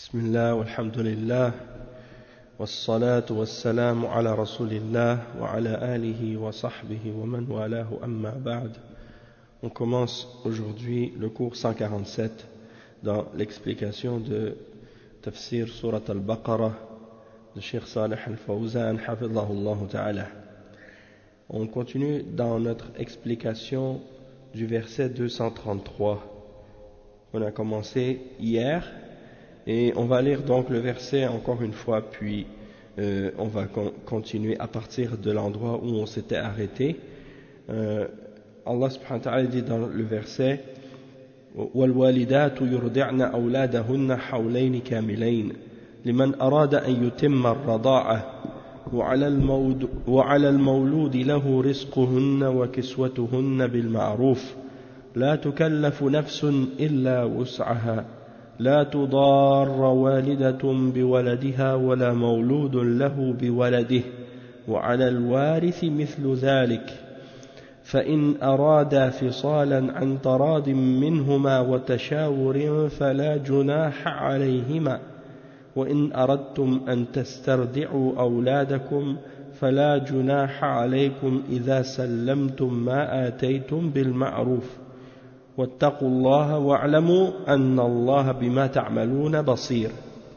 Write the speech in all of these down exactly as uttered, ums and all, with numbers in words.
بسم الله والحمد لله والصلاة والسلام على رسول الله وعلى آله وصحبه ومن والاه أما بعد. On commence aujourd'hui le cours cent quarante-sept dans l'explication de Tafsir Surat al-Baqarah de Cheikh Salih al-Fawzan hafidhahullah ta'ala. On continue dans notre explication du verset deux cent trente-trois. On a commencé hier. Et on va lire donc le verset encore une fois, puis euh, on va con continuer à partir de l'endroit où on s'était arrêté. Euh, Allah subhanahu wa ta'ala dit dans le verset وَالْوَالِدَاتُ يُرْضِعْنَ أَوْلَادَهُنَّ حَوْلَيْنِ كَامِلَيْنِ لِمَنْ أَرَادَ أَنْ يُتِمَّ الرَّضَاعَةَ وَعَلَى الْمَوْلُودِ لَهُ رِزْقُهُنَّ وَكِسْوَتُهُنَّ بِالْمَعْرُوفِ لَا تُكَلَّفُ نَفْسٌ إِلَّا وُسْعَهَا لا تضار والدة بولدها ولا مولود له بولده وعلى الوارث مثل ذلك فإن أرادا فصالا عن تراض منهما وتشاور فلا جناح عليهما وإن أردتم أن تسترضعوا أولادكم فلا جناح عليكم إذا سلمتم ما آتيتم بالمعروف واتقوا الله واعلموا أن الله بما تعملون بصير.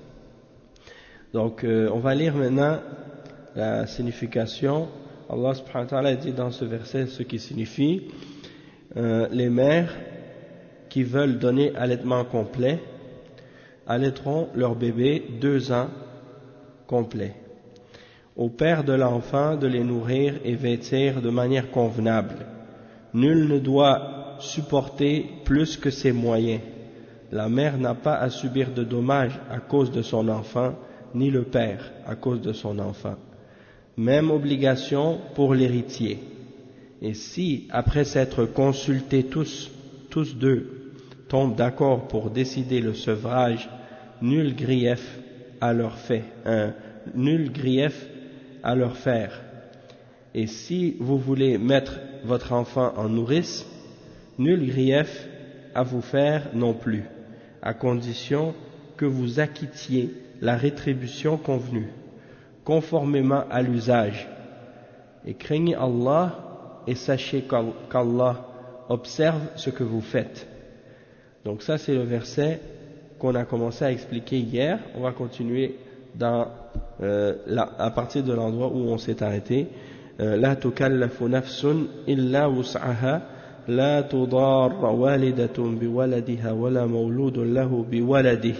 Donc euh, on va lire maintenant la signification. Allah subhanahu wa ta'ala dit dans ce verset ce qui signifie euh, les mères qui veulent donner allaitement complet allaiteront leur bébé deux ans complets. Au père de l'enfant de les nourrir et vêtir de manière convenable. Nul ne doit supporter plus que ses moyens. La mère n'a pas à subir de dommages à cause de son enfant, ni le père à cause de son enfant. Même obligation pour l'héritier. Et si, après s'être consultés tous, tous deux, tombent d'accord pour décider le sevrage, nul grief à leur fait, hein, nul grief à leur faire. Et si vous voulez mettre votre enfant en nourrice, nul grief à vous faire non plus, à condition que vous acquittiez la rétribution convenue, conformément à l'usage. Et craignez Allah et sachez qu'Allah observe ce que vous faites. Donc ça c'est le verset qu'on a commencé à expliquer hier. On va continuer dans, euh, la, à partir de l'endroit où on s'est arrêté. La tukallafu nafsun illa wus'aha لا تضار والدة بولدها ولا مولود له بولده.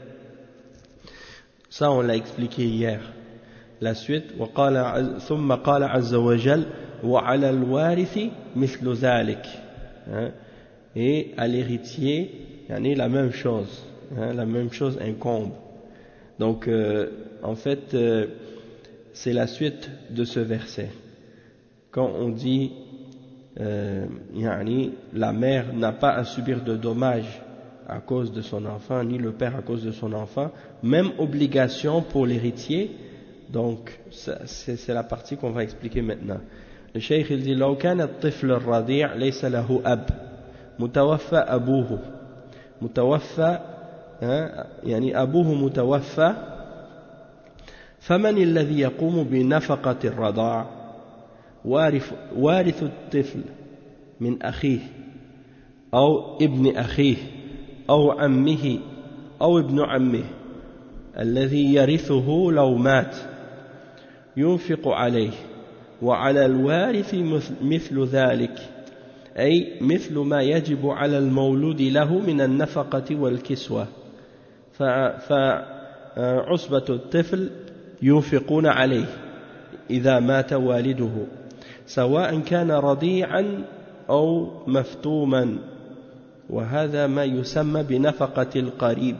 Ça on l'a expliqué hier. La suite وقال ثم قال عز وجل وعلى الوارث مثل ذلك. Et à l'héritier, yani la même chose, hein, la même chose incombe. Donc euh, en fait euh, c'est la suite de ce verset. Quand on dit Euh, yani, la mère n'a pas à subir de dommages à cause de son enfant, ni le père à cause de son enfant, même obligation pour l'héritier. Donc c'est la partie qu'on va expliquer maintenant. Le cheikh il dit لو كان الطفل الرضيع ليس له أب متوفى أبوه متوفى يعني أبوه متوفى فمن الذي يقوم بنفقة الرضاع وارث, وارث الطفل من أخيه أو ابن أخيه أو عمه أو ابن عمه الذي يرثه لو مات ينفق عليه وعلى الوارث مثل ذلك أي مثل ما يجب على المولود له من النفقة والكسوة فعصبة الطفل ينفقون عليه إذا مات والده سواء كان رضيعا أو مفتوما وهذا ما يسمى بنفقة القريب.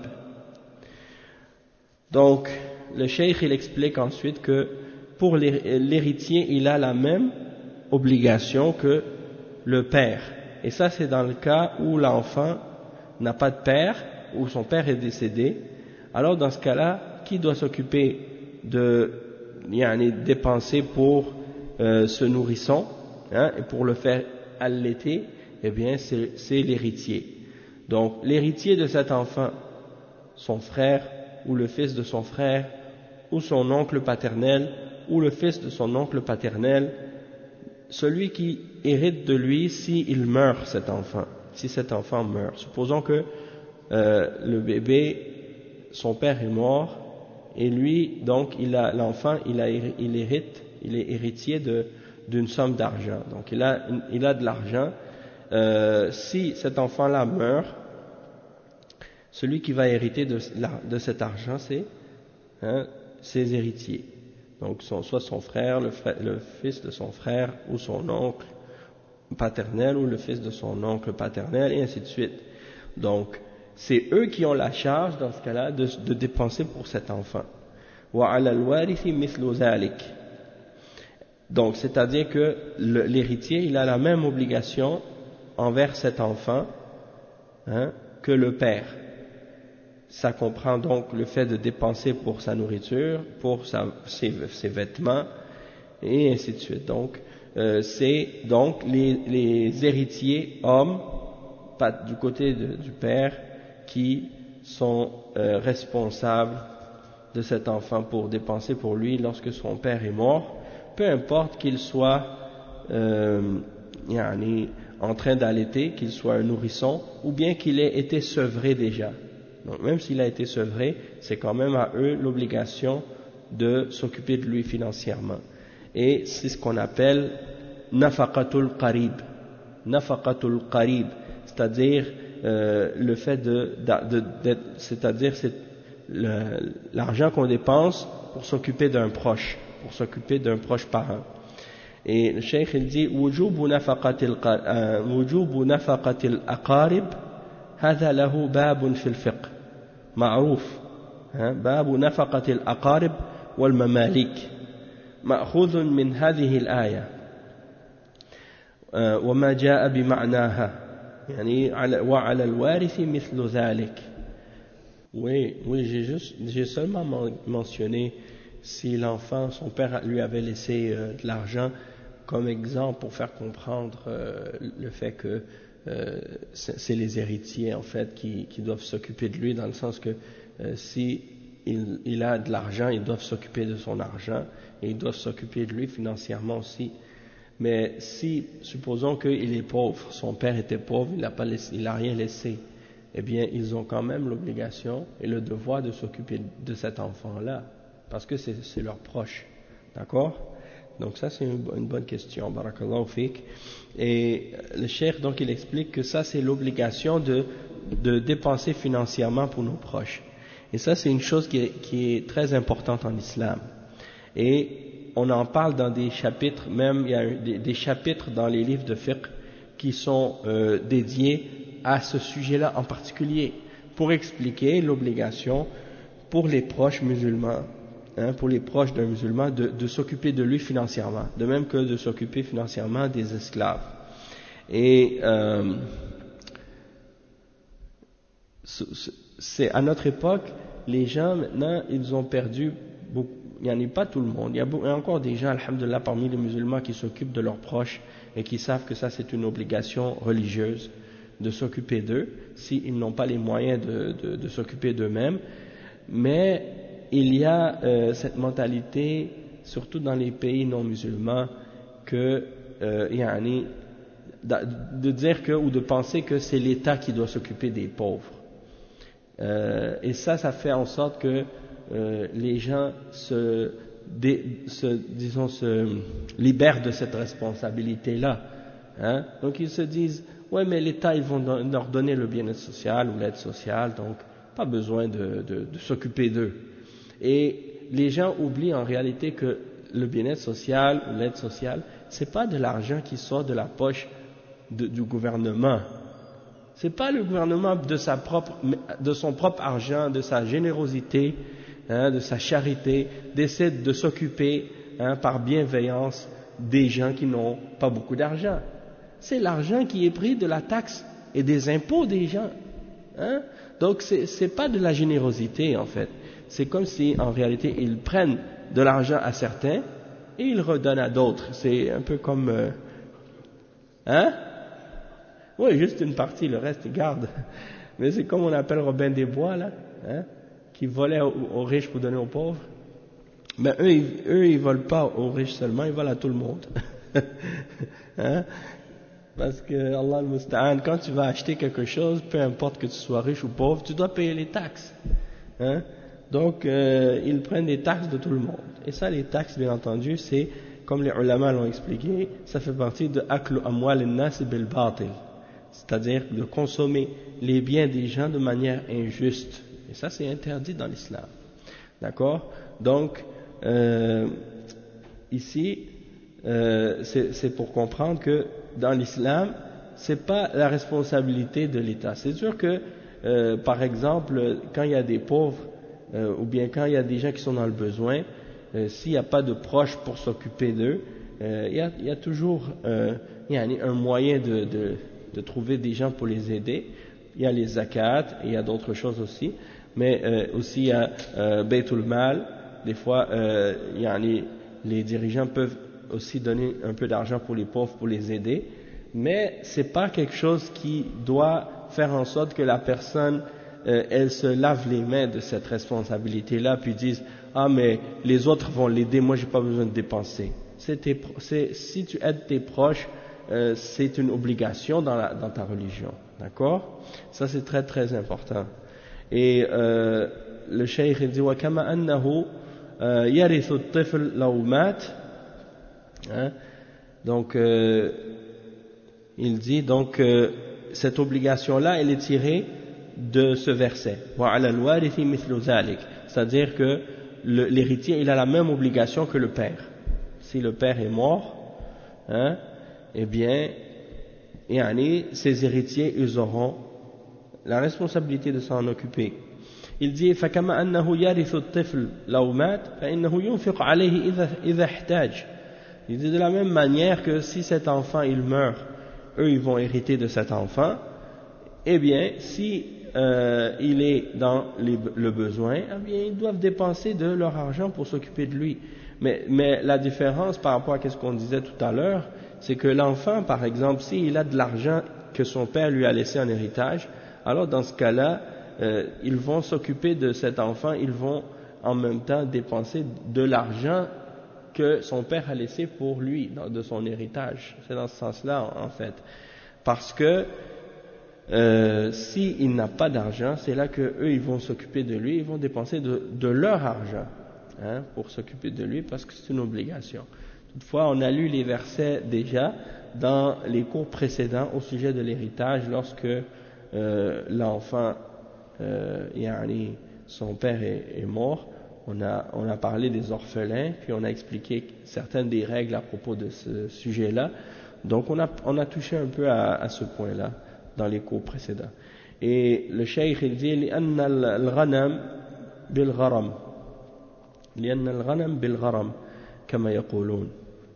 Donc le cheikh il explique ensuite que pour l'héritier il a la même obligation que le père, et ça c'est dans le cas où l'enfant n'a pas de père, ou son père est décédé. Alors dans ce cas-là, qui doit s'occuper de yani, dépenser pour Euh, ce nourrisson, hein, et pour le faire allaiter, eh bien c'est l'héritier. Donc l'héritier de cet enfant, son frère ou le fils de son frère, ou son oncle paternel, ou le fils de son oncle paternel, celui qui hérite de lui s'il meurt, cet enfant, si cet enfant meurt. Supposons que euh, le bébé, son père est mort, et lui, donc, il a l'enfant, il, a, il hérite, il est héritier de, d'une somme d'argent. Donc, il a, il a de l'argent. Euh, si cet enfant-là meurt, celui qui va hériter de, de cet argent, c'est hein, ses héritiers. Donc, son, soit son frère le, frère, le fils de son frère, ou son oncle paternel, ou le fils de son oncle paternel, et ainsi de suite. Donc, c'est eux qui ont la charge, dans ce cas-là, de, de dépenser pour cet enfant. وَعَلَى الْوَارِثِ مِثْلُ ذَلِكَ. Donc, c'est-à-dire que le, l'héritier, il a la même obligation envers cet enfant hein, que le père. Ça comprend donc le fait de dépenser pour sa nourriture, pour sa, ses, ses vêtements, et ainsi de suite. Donc, euh, c'est donc les, les héritiers hommes, pas du côté de, du père, qui sont euh, responsables de cet enfant pour dépenser pour lui lorsque son père est mort, peu importe qu'il soit euh, yani, en train d'allaiter, qu'il soit un nourrisson, ou bien qu'il ait été sevré déjà. Donc même s'il a été sevré, c'est quand même à eux l'obligation de s'occuper de lui financièrement. Et c'est ce qu'on appelle nafaqatul qarib. Nafaqatul qarib, c'est-à-dire euh, le fait de, de, de c'est-à-dire c'est le, l'argent qu'on dépense pour s'occuper d'un proche, pour s'occuper d'un proche parent. Et le cheikh il dit wujubu nafaqatil wujubu nafaqatil aqarib هذا له باب في الفقه معروف باب نفقة الأقارب والمماليك مأخوذ من هذه الآية وما جاء بمعناها يعني وعلى الوارث مثل ذلك. Oui, oui, j'ai juste, j'ai seulement mentionné si l'enfant, son père lui avait laissé euh, de l'argent comme exemple pour faire comprendre euh, le fait que euh, c'est, c'est les héritiers en fait qui, qui doivent s'occuper de lui, dans le sens que euh, si il, il a de l'argent, ils doivent s'occuper de son argent et ils doivent s'occuper de lui financièrement aussi. Mais si, supposons qu'il est pauvre, son père était pauvre, il n'a pas laissé, il n'a rien laissé, eh bien, ils ont quand même l'obligation et le devoir de s'occuper de cet enfant-là, parce que c'est, c'est leur proche. D'accord? Donc ça, c'est une, une bonne question. Barakallahu fik. Et le cheikh, donc, il explique que ça, c'est l'obligation de, de dépenser financièrement pour nos proches. Et ça, c'est une chose qui est, qui est très importante en islam. Et on en parle dans des chapitres, même, il y a des, des chapitres dans les livres de fiqh qui sont euh, dédiés à ce sujet-là en particulier, pour expliquer l'obligation pour les proches musulmans, hein, pour les proches d'un musulman, de, de s'occuper de lui financièrement, de même que de s'occuper financièrement des esclaves. Et euh, c'est à notre époque, les gens maintenant, ils ont perdu beaucoup. Il n'y en a pas tout le monde. Il y a, beaucoup, il y a encore des gens, alhamdoulilah, parmi les musulmans qui s'occupent de leurs proches et qui savent que ça c'est une obligation religieuse de s'occuper d'eux, s'ils n'ont pas les moyens de, de, de s'occuper d'eux-mêmes. Mais il y a euh, cette mentalité, surtout dans les pays non musulmans, que euh, yani, de dire que, ou de penser que c'est l'État qui doit s'occuper des pauvres. Euh, et ça, ça fait en sorte que euh, les gens se, dé, se, disons, se libèrent de cette responsabilité-là. Hein? Donc ils se disent, ouais, mais l'État, ils vont leur donner le bien-être social ou l'aide sociale, donc pas besoin de, de, de s'occuper d'eux. Et les gens oublient en réalité que le bien-être social ou l'aide sociale, c'est pas de l'argent qui sort de la poche de, du gouvernement. C'est pas le gouvernement de sa propre, de son propre argent, de sa générosité, hein, de sa charité, d'essayer de s'occuper hein, par bienveillance des gens qui n'ont pas beaucoup d'argent. C'est l'argent qui est pris de la taxe et des impôts des gens. Hein? Donc c'est, c'est pas de la générosité en fait. C'est comme si en réalité ils prennent de l'argent à certains et ils redonnent à d'autres. C'est un peu comme... Euh, hein? Oui, juste une partie, le reste ils gardent. Mais c'est comme on appelle Robin des Bois là. Hein? qui volaient aux, aux riches pour donner aux pauvres, mais eux, ils, eux, ils volent pas aux riches seulement, ils volent à tout le monde. Hein? Parce que, Allah al-Musta'an, quand tu vas acheter quelque chose, peu importe que tu sois riche ou pauvre, tu dois payer les taxes. Hein? Donc, euh, ils prennent des taxes de tout le monde. Et ça, les taxes, bien entendu, c'est, comme les ulama l'ont expliqué, ça fait partie de aklu amwal al-nas bil batil. C'est-à-dire de consommer les biens des gens de manière injuste. Et ça, c'est interdit dans l'islam. D'accord? Donc, euh, ici, euh, c'est, c'est pour comprendre que dans l'islam, c'est pas la responsabilité de l'État. C'est sûr que, euh, par exemple, quand il y a des pauvres, euh, ou bien quand il y a des gens qui sont dans le besoin, euh, s'il n'y a pas de proches pour s'occuper d'eux, euh, il, y a, il y a toujours euh, il y a un moyen de, de, de trouver des gens pour les aider. Il y a les zakats, et il y a d'autres choses aussi, mais euh, aussi il y a euh, Baytul Mal. Des fois, euh, il y a les, les dirigeants peuvent aussi donner un peu d'argent pour les pauvres, pour les aider, mais c'est pas quelque chose qui doit faire en sorte que la personne, euh, elle se lave les mains de cette responsabilité-là, puis dise ah mais les autres vont l'aider, moi j'ai pas besoin de dépenser. C'est tes, c'est, si tu aides tes proches, euh, c'est une obligation dans, la, dans ta religion, d'accord? Ça c'est très très important. Et euh, le cheikh il dit wa kama annahu yarithu at-tifl law mat. Hein? Donc, euh, il dit donc euh, cette obligation-là, elle est tirée de ce verset. C'est-à-dire que le, l'héritier, il a la même obligation que le père. Si le père est mort, hein, eh bien, yani, ses héritiers, ils auront la responsabilité de s'en occuper. Il dit فَكَمَا أَنَّهُ يَرِثُ الطِّفْلَ لَوْ مَاتَ فَإِنَّهُ يُنْفِقُ عَلَيْهِ إِذَا إِذَا احْتَاجَ. Il dit de la même manière que si cet enfant il meurt, eux ils vont hériter de cet enfant, eh bien si euh, il est dans les, le besoin, eh bien ils doivent dépenser de leur argent pour s'occuper de lui. Mais, mais la différence par rapport à ce qu'on disait tout à l'heure, c'est que l'enfant par exemple, s'il a de l'argent que son père lui a laissé en héritage, alors dans ce cas-là, euh, ils vont s'occuper de cet enfant, ils vont en même temps dépenser de l'argent que son père a laissé pour lui, de son héritage. C'est dans ce sens-là, en fait. Parce que euh, s'il n'a pas d'argent, c'est là que eux ils vont s'occuper de lui, ils vont dépenser de, de leur argent, hein, pour s'occuper de lui, parce que c'est une obligation. Toutefois, on a lu les versets déjà dans les cours précédents au sujet de l'héritage, lorsque euh, l'enfant, euh, yani, son père est, est mort. On a, on a parlé des orphelins, puis on a expliqué certaines des règles à propos de ce sujet-là. Donc on a, on a touché un peu à, à ce point-là dans les cours précédents. Et le cheikh il dit لأن الغنم بالغرم لأن الغنم بالغرم كما يقولون.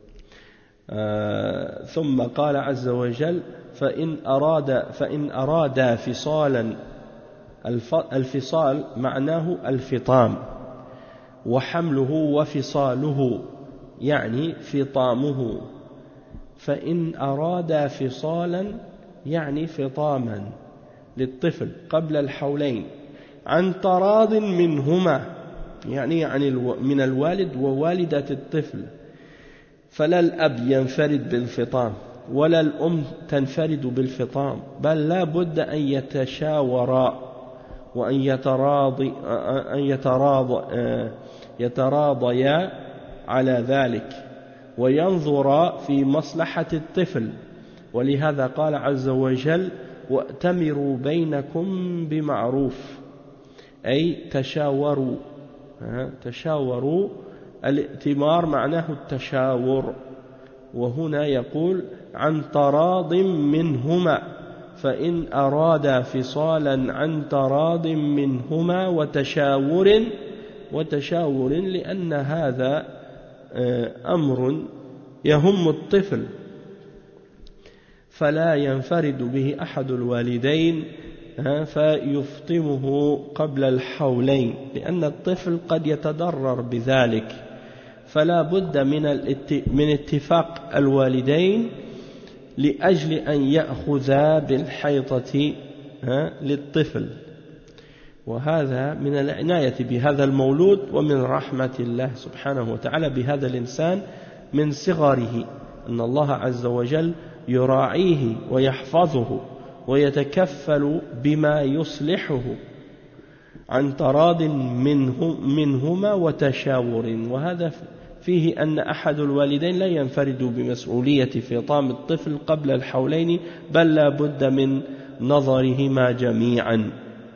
آه ثم قال عز وجل فإن أراد فإن أراد فصالا الفصال معناه الفطام وحمله وفصاله يعني فطامه فإن أراد فصالا يعني فطاما للطفل قبل الحولين عن تراض منهما يعني عن من الوالد ووالدة الطفل فلا الأب ينفرد بالفطام ولا الأم تنفرد بالفطام بل لا بد أن يتشاورا وأن يتراضي أن يتراض يتراضيا على ذلك وينظرا في مصلحة الطفل ولهذا قال عز وجل وأتمروا بينكم بمعروف أي تشاوروا تشاوروا الائتمار معناه التشاور وهنا يقول عن تراض منهما فإن أراد فصالا عن تراض منهما وتشاور وتشاور لأن هذا أمر يهم الطفل فلا ينفرد به أحد الوالدين فيفطمه قبل الحولين لأن الطفل قد يتضرر بذلك فلا بد من من اتفاق الوالدين لأجل أن يأخذا بالحيطة للطفل وهذا من العناية بهذا المولود ومن رحمة الله سبحانه وتعالى بهذا الإنسان من صغره أن الله عز وجل يراعيه ويحفظه ويتكفل بما يصلحه عن تراض منه منهما وتشاور وهذا فيه أن أحد الوالدين لا ينفرد بمسؤولية فطام الطفل قبل الحولين بل لا بد من نظرهما جميعا.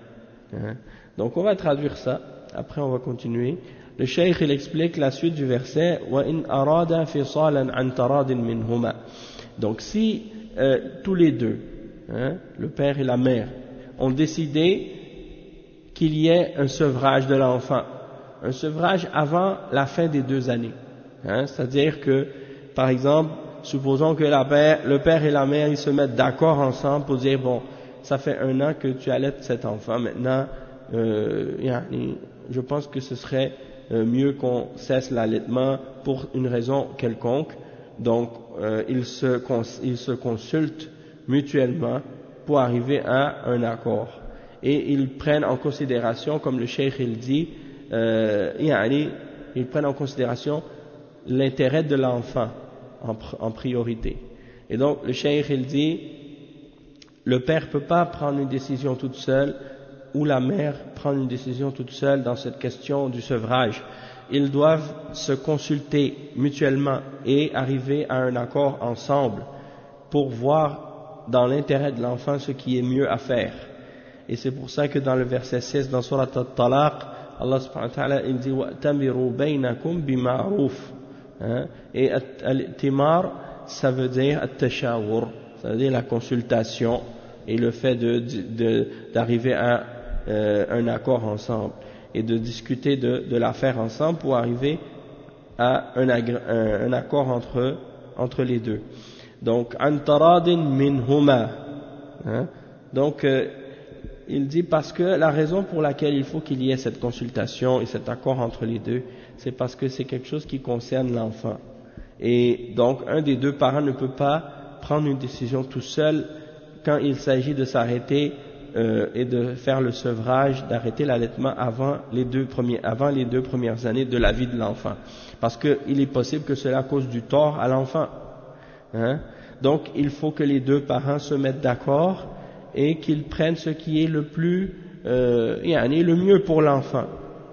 Donc on va traduire ça, après on va continuer. Le cheikh il explique la suite du verset وَإِنْ أَرَادَ فِصَالًا عَنْ تَرَاضٍ مِنْهُمَا. Donc si euh, tous les deux, hein, le père et la mère, ont décidé qu'il y ait un sevrage de l'enfant, un sevrage avant la fin des deux années, hein, c'est-à-dire que, par exemple, supposons que la père, le père et la mère ils se mettent d'accord ensemble pour dire bon, ça fait un an que tu allaites cet enfant, maintenant euh, je pense que ce serait mieux qu'on cesse l'allaitement pour une raison quelconque. Donc euh, ils, se cons ils se consultent mutuellement pour arriver à un accord et ils prennent en considération, comme le cheikh il dit, euh, ils prennent en considération l'intérêt de l'enfant en, en priorité. Et donc le cheikh il dit le père ne peut pas prendre une décision toute seule ou la mère prendre une décision toute seule dans cette question du sevrage. Ils doivent se consulter mutuellement et arriver à un accord ensemble pour voir dans l'intérêt de l'enfant ce qui est mieux à faire. Et c'est pour ça que dans le verset six dans Surat At-Talaq, Allah subhanahu wa ta'ala il dit وَأْتَمِرُوا بَيْنَكُمْ بِمَعْرُوفٍ, et At-Timar ça veut dire At-Tashawur, ça veut dire la consultation et le fait de, de, d'arriver à euh, un accord ensemble et de discuter de, de l'affaire ensemble pour arriver à un, un, un accord entre, entre les deux. Donc, an taradin minhuma, hein? Donc, euh, il dit parce que la raison pour laquelle il faut qu'il y ait cette consultation et cet accord entre les deux, c'est parce que c'est quelque chose qui concerne l'enfant. Et donc, un des deux parents ne peut pas prendre une décision tout seul quand il s'agit de s'arrêter euh, et de faire le sevrage, d'arrêter l'allaitement avant les deux premiers, avant les deux premières années de la vie de l'enfant, parce qu'il est possible que cela cause du tort à l'enfant, hein? Donc il faut que les deux parents se mettent d'accord et qu'ils prennent ce qui est le plus, euh, le mieux pour l'enfant.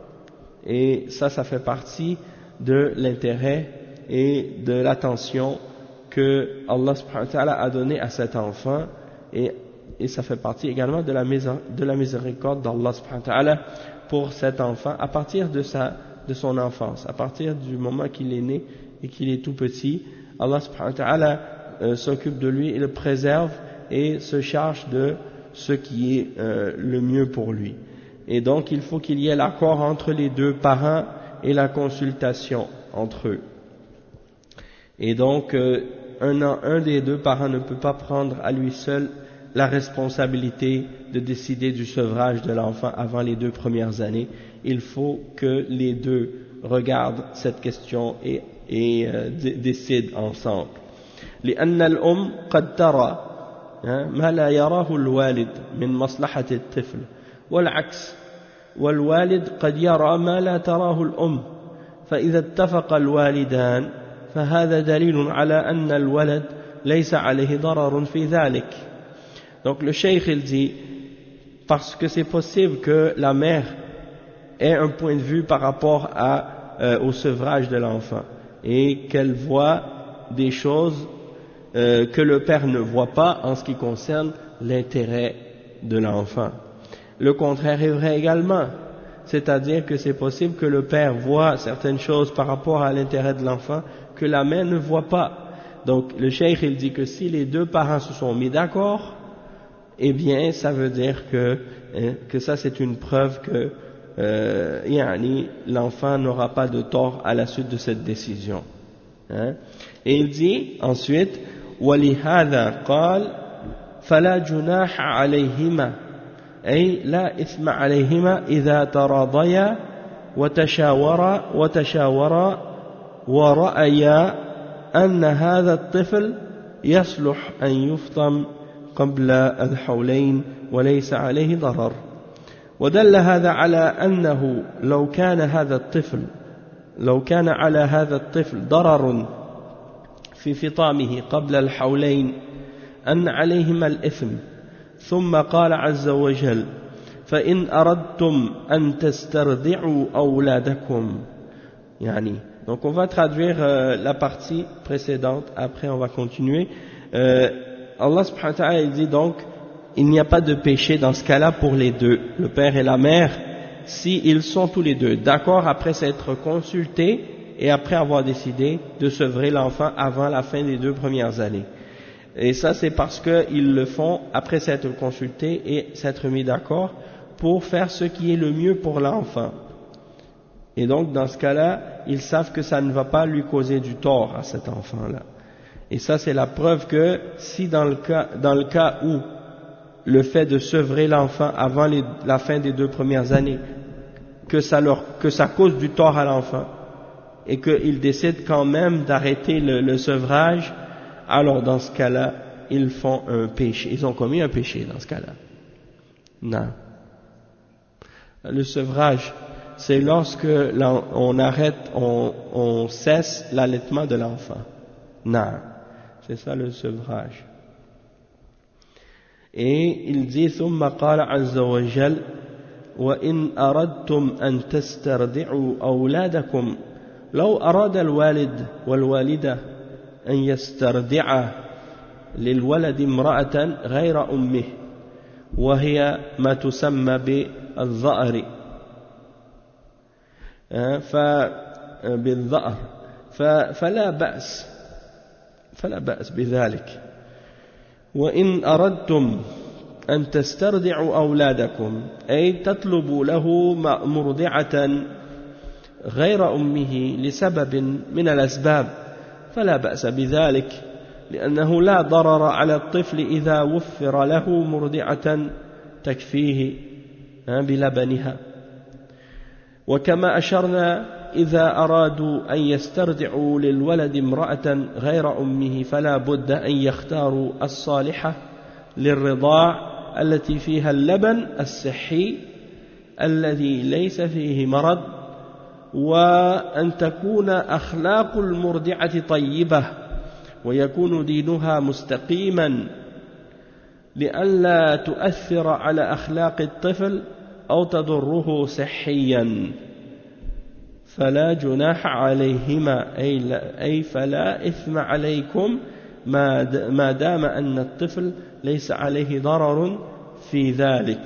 Et ça, ça fait partie de l'intérêt et de l'attention que Allah subhanahu wa ta'ala a donné à cet enfant. Et, et ça fait partie également de la, de la miséricorde d'Allah subhanahu wa ta'ala pour cet enfant à partir de, sa, de son enfance, à partir du moment qu'il est né et qu'il est tout petit. Allah subhanahu wa ta'ala euh, s'occupe de lui et le préserve et se charge de ce qui est euh, le mieux pour lui. Et donc il faut qu'il y ait l'accord entre les deux parents et la consultation entre eux. Et donc euh, Un, un des deux parents ne peut pas prendre à lui seul la responsabilité de décider du sevrage de l'enfant avant les deux premières années. Il faut que les deux regardent cette question et, et euh, décident ensemble. لأن الأم قد ترى ما لا يراه الوالد من مصلحة الطفل والعكس والوالد قد يرى ما لا تراه الأم فإذا اتفق الوالدان فهذا دليل على أن الولد ليس عليه ضرر في ذلك. Donc le cheikh il dit parce que c'est possible que la mère ait un point de vue par rapport à, euh, au sevrage de l'enfant et qu'elle voit des choses euh, que le père ne voit pas en ce qui concerne l'intérêt de l'enfant. Le contraire est vrai également, c'est-à-dire que c'est possible que le père voit certaines choses par rapport à l'intérêt de l'enfant que la mère ne voit pas. Donc le cheikh il dit que si les deux parents se sont mis d'accord, eh bien ça veut dire que, hein, que ça c'est une preuve que euh, yani, l'enfant n'aura pas de tort à la suite de cette décision, hein. Et il dit ensuite وَلِهَذَا قَالَ فَلَا جُنَاحَ عَلَيْهِمَا أي لا إثم عليهما إذا تراضيا وتشاورا وتشاورا ورأيا أن هذا الطفل يصلح أن يفطم قبل الحولين وليس عليه ضرر. ودل هذا على أنه لو كان هذا الطفل لو كان على هذا الطفل ضرر في فطامه قبل الحولين أن عليهما الإثم ثم قال عز وجل فإن أردتم أن تسترضعوا أولادكم يعني. Donc on va traduire euh, la partie précédente, après on va continuer. euh, Allah subhanahu wa ta'ala dit donc il n'y a pas de péché dans ce cas-là pour les deux, le père et la mère, si ils sont tous les deux d'accord après s'être consultés et après avoir décidé de sevrer l'enfant avant la fin des deux premières années. Et ça c'est parce qu'ils le font après s'être consultés et s'être mis d'accord pour faire ce qui est le mieux pour l'enfant. Et donc dans ce cas-là, ils savent que ça ne va pas lui causer du tort à cet enfant-là. Et ça c'est la preuve que si dans le cas, dans le cas où le fait de sevrer l'enfant avant les, la fin des deux premières années, que ça, leur, que ça cause du tort à l'enfant, et qu'ils décident quand même d'arrêter le, le sevrage, alors dans ce cas-là, ils font un péché. Ils ont commis un péché dans ce cas-là. Non. Le sevrage, c'est lorsque on arrête, on, on cesse l'allaitement de l'enfant. Non. C'est ça le sevrage. Et il dit ثم قال عز وجل وإن أردتم أن تسترضعوا أولادكم لو أراد الوالد والوالدة أن يسترضعا للولد امرأة غير أمه وهي ما تسمى بالظأر بالظأر فلا بأس فلا بأس بذلك. وإن أردتم أن تسترضعوا أولادكم أي تطلبوا له مرضعة غير أمه لسبب من الأسباب فلا بأس بذلك لأنه لا ضرر على الطفل إذا وفر له مرضعة تكفيه بلبنها. وكما أشرنا إذا أرادوا أن يسترضعوا للولد امرأة غير أمه فلا بد أن يختاروا الصالحة للرضاع التي فيها اللبن الصحي الذي ليس فيه مرض وأن تكون أخلاق المرضعة طيبة ويكون دينها مستقيما لئلا تؤثر على أخلاق الطفل أو تضره صحيا فلا جناح عليهما أي فلا إثم عليكم ما دام أن الطفل ليس عليه ضرر في ذلك.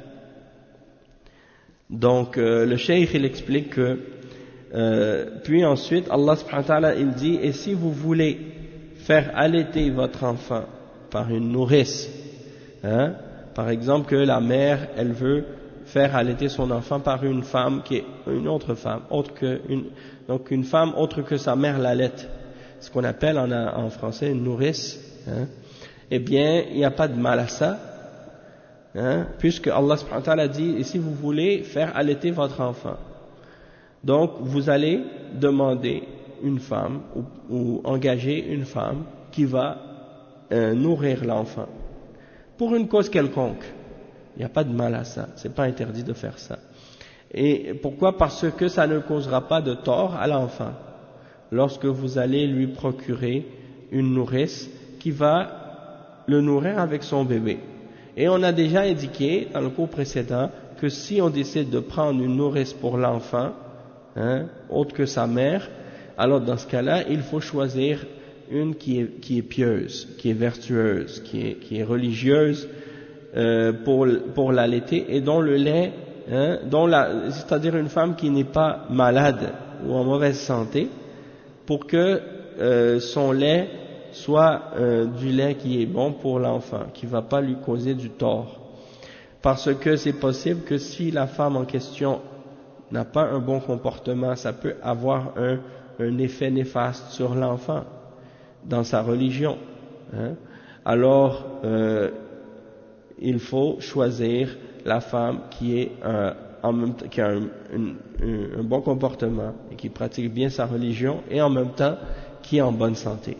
Donc euh, le cheikh il explique que euh, puis ensuite Allah subhanahu wa ta'ala il dit et si vous voulez faire allaiter votre enfant par une nourrice, hein, par exemple que la mère elle veut faire allaiter son enfant par une femme qui est une autre femme, autre que une, donc une femme autre que sa mère l'allaite, ce qu'on appelle en, en français une nourrice, hein, eh bien il n'y a pas de mal à ça, hein, puisque Allah subhanahu wa ta'ala dit et si vous voulez faire allaiter votre enfant, donc vous allez demander une femme ou, ou engager une femme qui va euh, nourrir l'enfant pour une cause quelconque. Il n'y a pas de mal à ça, c'est pas interdit de faire ça. Et pourquoi? Parce que ça ne causera pas de tort à l'enfant lorsque vous allez lui procurer une nourrice qui va le nourrir avec son bébé. Et on a déjà indiqué dans le cours précédent que si on décide de prendre une nourrice pour l'enfant, hein, autre que sa mère, alors dans ce cas-là, il faut choisir une qui est, qui est pieuse, qui est vertueuse, qui est, qui est religieuse, Euh, pour, pour l'allaiter et dont le lait, hein, dont la, c'est-à-dire une femme qui n'est pas malade ou en mauvaise santé, pour que euh, son lait soit euh, du lait qui est bon pour l'enfant, qui ne va pas lui causer du tort. Parce que c'est possible que si la femme en question n'a pas un bon comportement, ça peut avoir un, un effet néfaste sur l'enfant dans sa religion. Hein. Alors, euh, il faut choisir la femme qui, est, euh, en même qui a un, un, un, un bon comportement et qui pratique bien sa religion et en même temps qui est en bonne santé.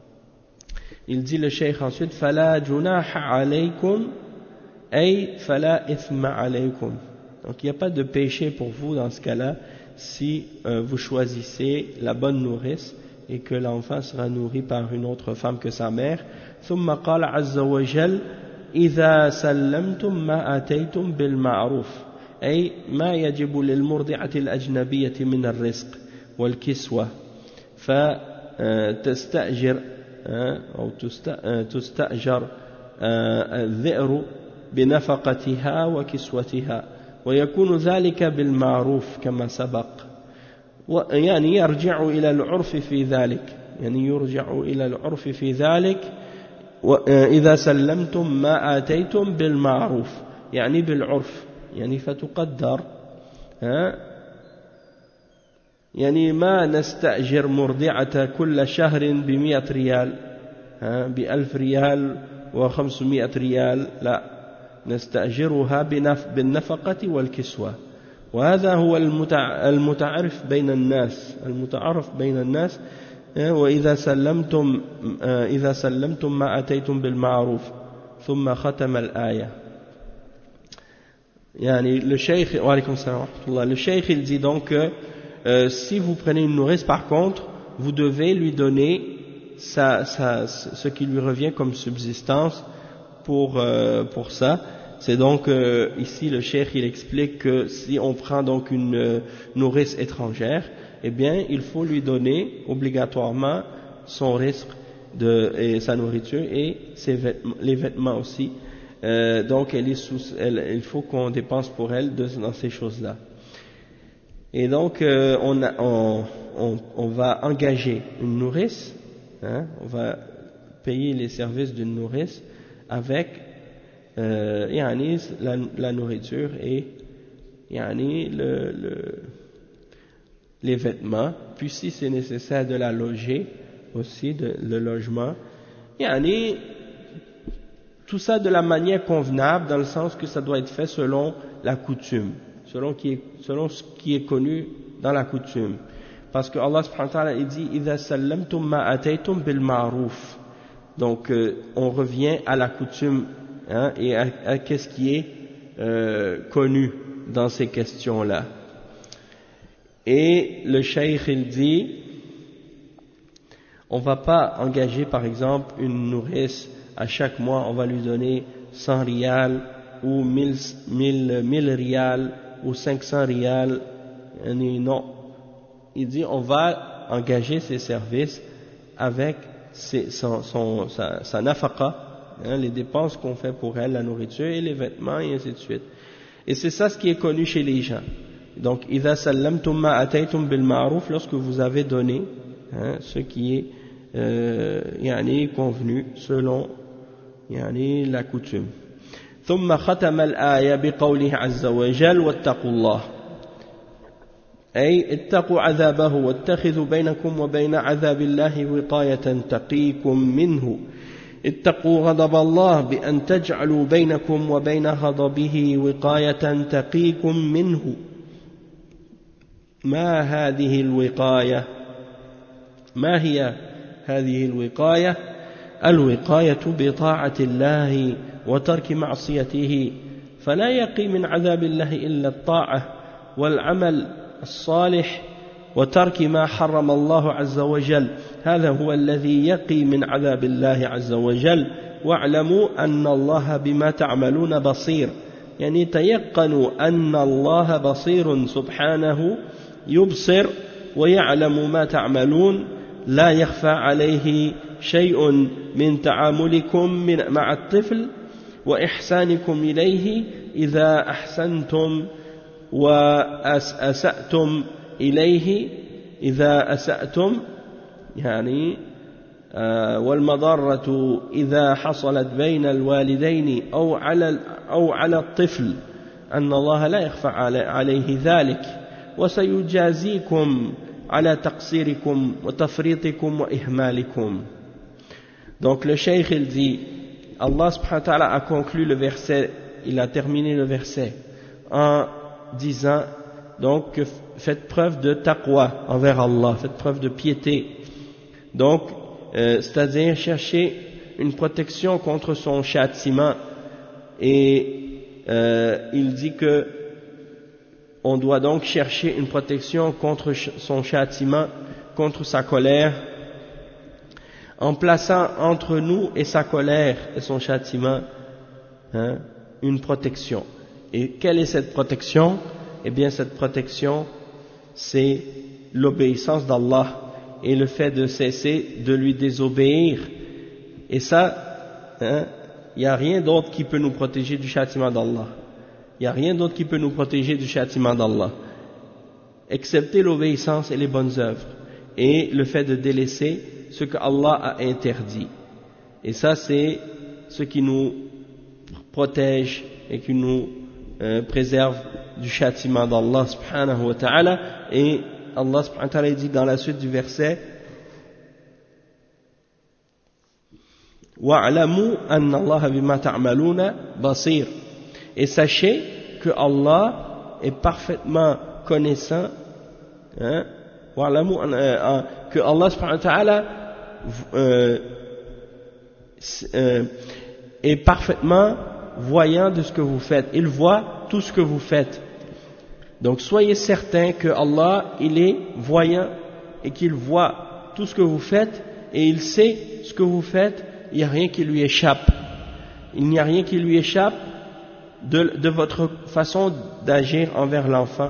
Il dit le cheikh ensuite فَلَا جُنَاحَ عَلَيْكُمْ أي فَلَا إِثْمَ عَلَيْكُمْ Donc il n'y a pas de péché pour vous dans ce cas-là si euh, vous choisissez la bonne nourrice et que l'enfant sera nourri par une autre femme que sa mère. ثم قال عز وجل إذا سلمتم ما آتيتم بالمعروف أي ما يجب للمرضعة الأجنبية من الرزق والكسوة فتستأجر أو تستأجر الذئر بنفقتها وكسوتها ويكون ذلك بالمعروف كما سبق يعني يرجع إلى العرف في ذلك يعني يرجع إلى العرف في ذلك وإذا سلمتم ما آتيتم بالمعروف يعني بالعرف يعني فتقدر يعني ما نستأجر مرضعة كل شهر بمئة ريال بألف ريال وخمسمائة ريال لا نستأجرها بالنفقة والكسوة وهذا هو المتعارف بين الناس المتعارف بين الناس وإذا سلمتم إذا سلمتم ما أتيتم بالمعروف ثم ختم الآية يعني le cheikh wa alaykoum salam wa rahmatullah le cheikh il dit donc que euh, si vous prenez une nourrice par contre vous devez lui donner sa, sa, ce qui lui revient comme subsistance pour, euh, pour ça. C'est donc euh, ici le cheikh il explique que si on prend donc une euh, nourrice étrangère, eh bien il faut lui donner obligatoirement son risque de, et sa nourriture et ses vêtements, les vêtements aussi. Euh, donc elle est sous, elle, il faut qu'on dépense pour elle de, dans ces choses-là. Et donc euh, on, a, on, on, on va engager une nourrice, hein, on va payer les services d'une nourrice avec euh, yani, la, la nourriture et yani, le, le, les vêtements, puis si c'est nécessaire de la loger aussi, de, le logement, yani, tout ça de la manière convenable, dans le sens que ça doit être fait selon la coutume, selon, qui est, selon ce qui est connu dans la coutume. Parce que Allah subhanahu wa ta'ala il dit إِذَا سَلَّمْتُمْ مَا أَتَيْتُمْ بِالْمَعْرُوفِ. Donc euh, on revient à la coutume hein, et à, à qu'est-ce qui est euh, connu dans ces questions-là. Et le cheikh il dit on ne va pas engager par exemple une nourrice à chaque mois on va lui donner cent rials ou mille, mille, mille rials ou cinq cents rials. Non, il dit on va engager ses services avec ses, son, son, sa, sa nafaqa, hein, les dépenses qu'on fait pour elle, la nourriture et les vêtements et ainsi de suite. Et c'est ça ce qui est connu chez les gens. Donc, إِذَا سَلَّمْتُمْ مَا أَتَيْتُمْ بِالْمَعْرُوف, lorsque vous avez donné hein, ce qui est euh, يعني, convenu selon يعني, la coutume. ثم ختم الآية بقوله عز وجل واتقوا الله أي اتقوا عذابه واتخذوا بينكم وبين عذاب الله وقاية تقيكم منه اتقوا غضب الله بأن تجعلوا بينكم وبين غضبه وقاية تقيكم منه. ما هذه الوقاية؟ ما هي هذه الوقاية؟ الوقاية بطاعة الله وترك معصيته فلا يقي من عذاب الله إلا الطاعة والعمل الصالح وترك ما حرم الله عز وجل هذا هو الذي يقي من عذاب الله عز وجل واعلموا أن الله بما تعملون بصير يعني تيقنوا أن الله بصير سبحانه يبصر ويعلم ما تعملون لا يخفى عليه شيء من تعاملكم من مع الطفل وإحسانكم إليه إذا أحسنتم وأسأتم إليه إذا أسأتم يعني والمضرة إذا حصلت بين الوالدين أو على أو على الطفل أن الله لا يخفى عليه ذلك وسيجازيكم على تقصيركم وتفريطكم وإهمالكم. Donc le cheikh il dit Allah subhanahu wa ta'ala a conclu le verset, il a terminé le verset en disant donc que faites preuve de taqwa envers Allah, faites preuve de piété, donc euh, c'est-à-dire chercher une protection contre son châtiment. Et euh, il dit que on doit donc chercher une protection contre son châtiment, contre sa colère, en plaçant entre nous et sa colère et son châtiment, hein, une protection. Et quelle est cette protection? Eh bien, cette protection, c'est l'obéissance d'Allah et le fait de cesser de lui désobéir. Et ça, hein, il n'y a rien d'autre qui peut nous protéger du châtiment d'Allah. Il n'y a rien d'autre qui peut nous protéger du châtiment d'Allah, excepté l'obéissance et les bonnes œuvres, et le fait de délaisser ce que Allah a interdit. Et ça, c'est ce qui nous protège et qui nous euh, préserve du châtiment d'Allah subhanahu wa ta'ala. Et Allah subhanahu wa ta'ala dit dans la suite du verset: وَاعْلَمُوا أَنَّ اللَّهَ بِمَا تَعْمَلُونَ بَصِيرٌ. Et sachez que Allah est parfaitement connaissant, hein, que Allah subhanahu wa ta'ala euh, euh, est parfaitement voyant de ce que vous faites. Il voit tout ce que vous faites. Donc soyez certains que Allah, il est voyant et qu'il voit tout ce que vous faites et il sait ce que vous faites. Il n'y a rien qui lui échappe. Il n'y a rien qui lui échappe de, de votre façon d'agir envers l'enfant.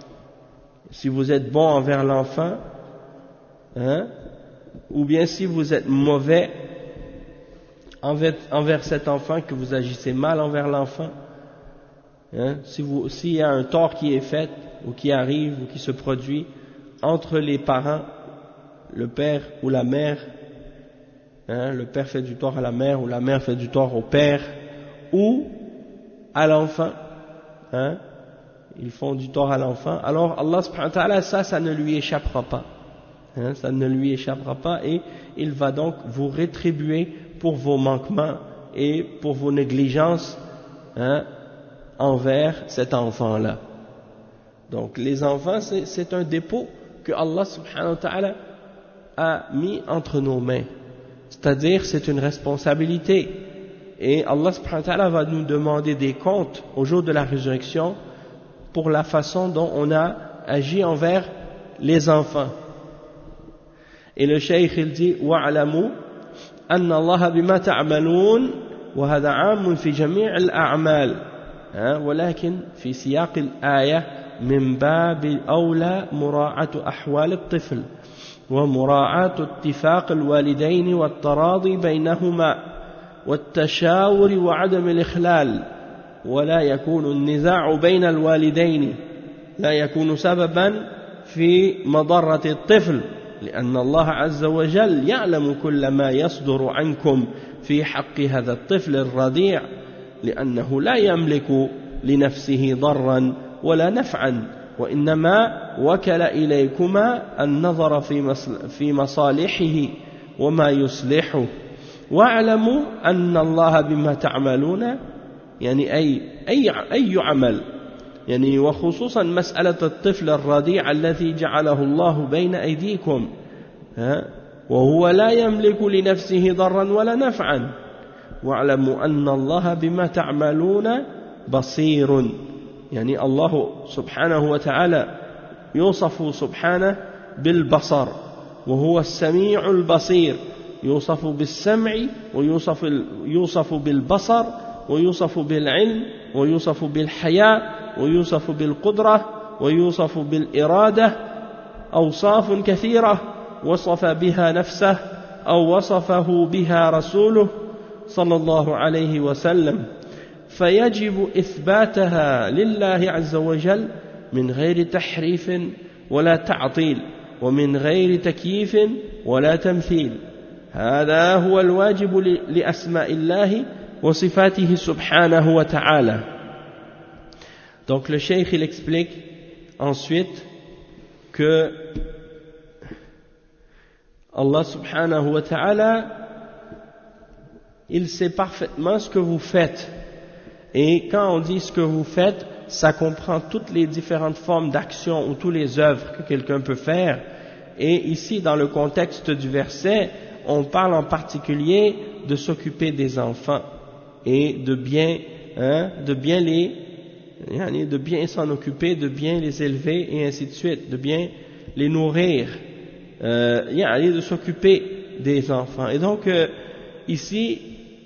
Si vous êtes bon envers l'enfant, hein, ou bien si vous êtes mauvais envers, envers cet enfant, que vous agissez mal envers l'enfant, hein, si vous, s'il y a un tort qui est fait, ou qui arrive, ou qui se produit entre les parents, le père ou la mère, hein, le père fait du tort à la mère, ou la mère fait du tort au père, ou à l'enfant, hein, ils font du tort à l'enfant, alors Allah subhanahu wa ta'ala, ça, ça ne lui échappera pas, hein, ça ne lui échappera pas, et il va donc vous rétribuer pour vos manquements et pour vos négligences, hein, envers cet enfant-là. Donc les enfants, c'est, c'est un dépôt que Allah subhanahu wa ta'ala a mis entre nos mains, c'est-à-dire c'est une responsabilité, et Allah subhanahu wa ta'ala va nous demander des comptes au jour de la résurrection pour la façon dont on a agi envers les enfants. Et le cheikh il dit: wa'alamu anna Allah bima ta'malun, wa hadha 'amun fi jami' al-a'mal, ولكن في سياق الآية من باب أولى مراعاة أحوال الطفل ومراعاة اتفاق الوالدين والتراضي بينهما والتشاور وعدم الإخلال، ولا يكون النزاع بين الوالدين لا يكون سببا في مضرة الطفل، لأن الله عز وجل يعلم كل ما يصدر عنكم في حق هذا الطفل الرضيع، لأنه لا يملك لنفسه ضرا ولا نفعا، وإنما وكل إليكما النظر في مصالحه وما يصلحه. واعلموا أن الله بما تعملون، يعني أي, أي, أي عمل، يعني وخصوصا مسألة الطفل الرضيع الذي جعله الله بين أيديكم، وهو لا يملك لنفسه ضرا ولا نفعا. واعلموا أن الله بما تعملون بصير، يعني الله سبحانه وتعالى يوصف سبحانه بالبصر، وهو السميع البصير، يوصف بالسمع ويوصف يوصف بالبصر ويوصف بالعلم ويوصف بالحياء ويوصف بالقدرة ويوصف بالإرادة، أوصاف كثيرة وصف بها نفسه أو وصفه بها رسوله صلى الله عليه وسلم، فيجب إثباتها لله عز وجل من غير تحريف ولا تعطيل ومن غير تكييف ولا تمثيل. هذا هو الواجب لأسماء الله وصفاته سبحانه وتعالى. Donc le cheikh il explique ensuite que Allah subhanahu wa ta'ala, il sait parfaitement ce que vous faites. Et quand on dit ce que vous faites, ça comprend toutes les différentes formes d'action ou toutes les œuvres que quelqu'un peut faire. Et ici, dans le contexte du verset, on parle en particulier de s'occuper des enfants et de bien, hein, de bien les de bien s'en occuper, de bien les élever et ainsi de suite, de bien les nourrir, euh, de s'occuper des enfants. Et donc euh, ici,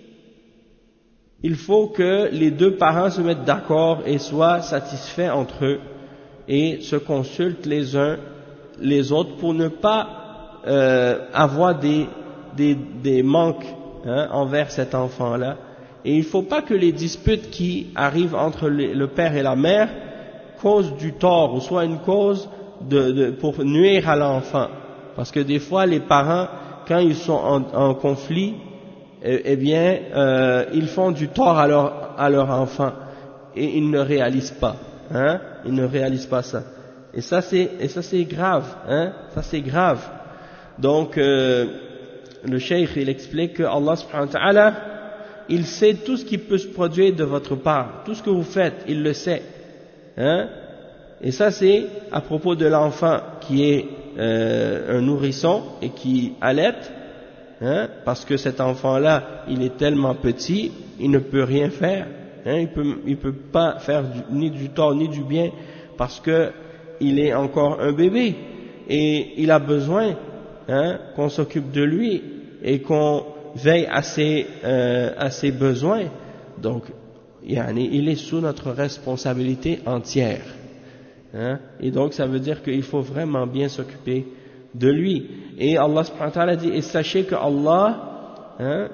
il faut que les deux parents se mettent d'accord et soient satisfaits entre eux et se consultent les uns les autres pour ne pas euh, avoir des, des, des manques hein, envers cet enfant-là. Et il ne faut pas que les disputes qui arrivent entre le père et la mère causent du tort ou soient une cause de, de, pour nuire à l'enfant. Parce que des fois, les parents, quand ils sont en, en conflit, eh, eh bien, euh, ils font du tort à leur, à leur enfant et ils ne réalisent pas. Hein, ils ne réalisent pas ça. Et ça, c'est, et ça, c'est grave. Hein, ça, c'est grave. Donc, euh, le cheikh, il explique que Allah subhanahu wa ta'ala, il sait tout ce qui peut se produire de votre part, tout ce que vous faites, il le sait. Hein? Et ça, c'est à propos de l'enfant qui est euh, un nourrisson et qui allaite, hein? Parce que cet enfant-là, il est tellement petit, il ne peut rien faire. Hein? Il peut, il peut pas faire du, ni du tort ni du bien parce que il est encore un bébé et il a besoin hein, qu'on s'occupe de lui et qu'on veille à ses, euh, à ses besoins. Donc, yani, il est sous notre responsabilité entière. Hein? Et donc, ça veut dire qu'il faut vraiment bien s'occuper de lui. Et Allah subhanahu wa ta'ala dit, et sachez que Allah, hein,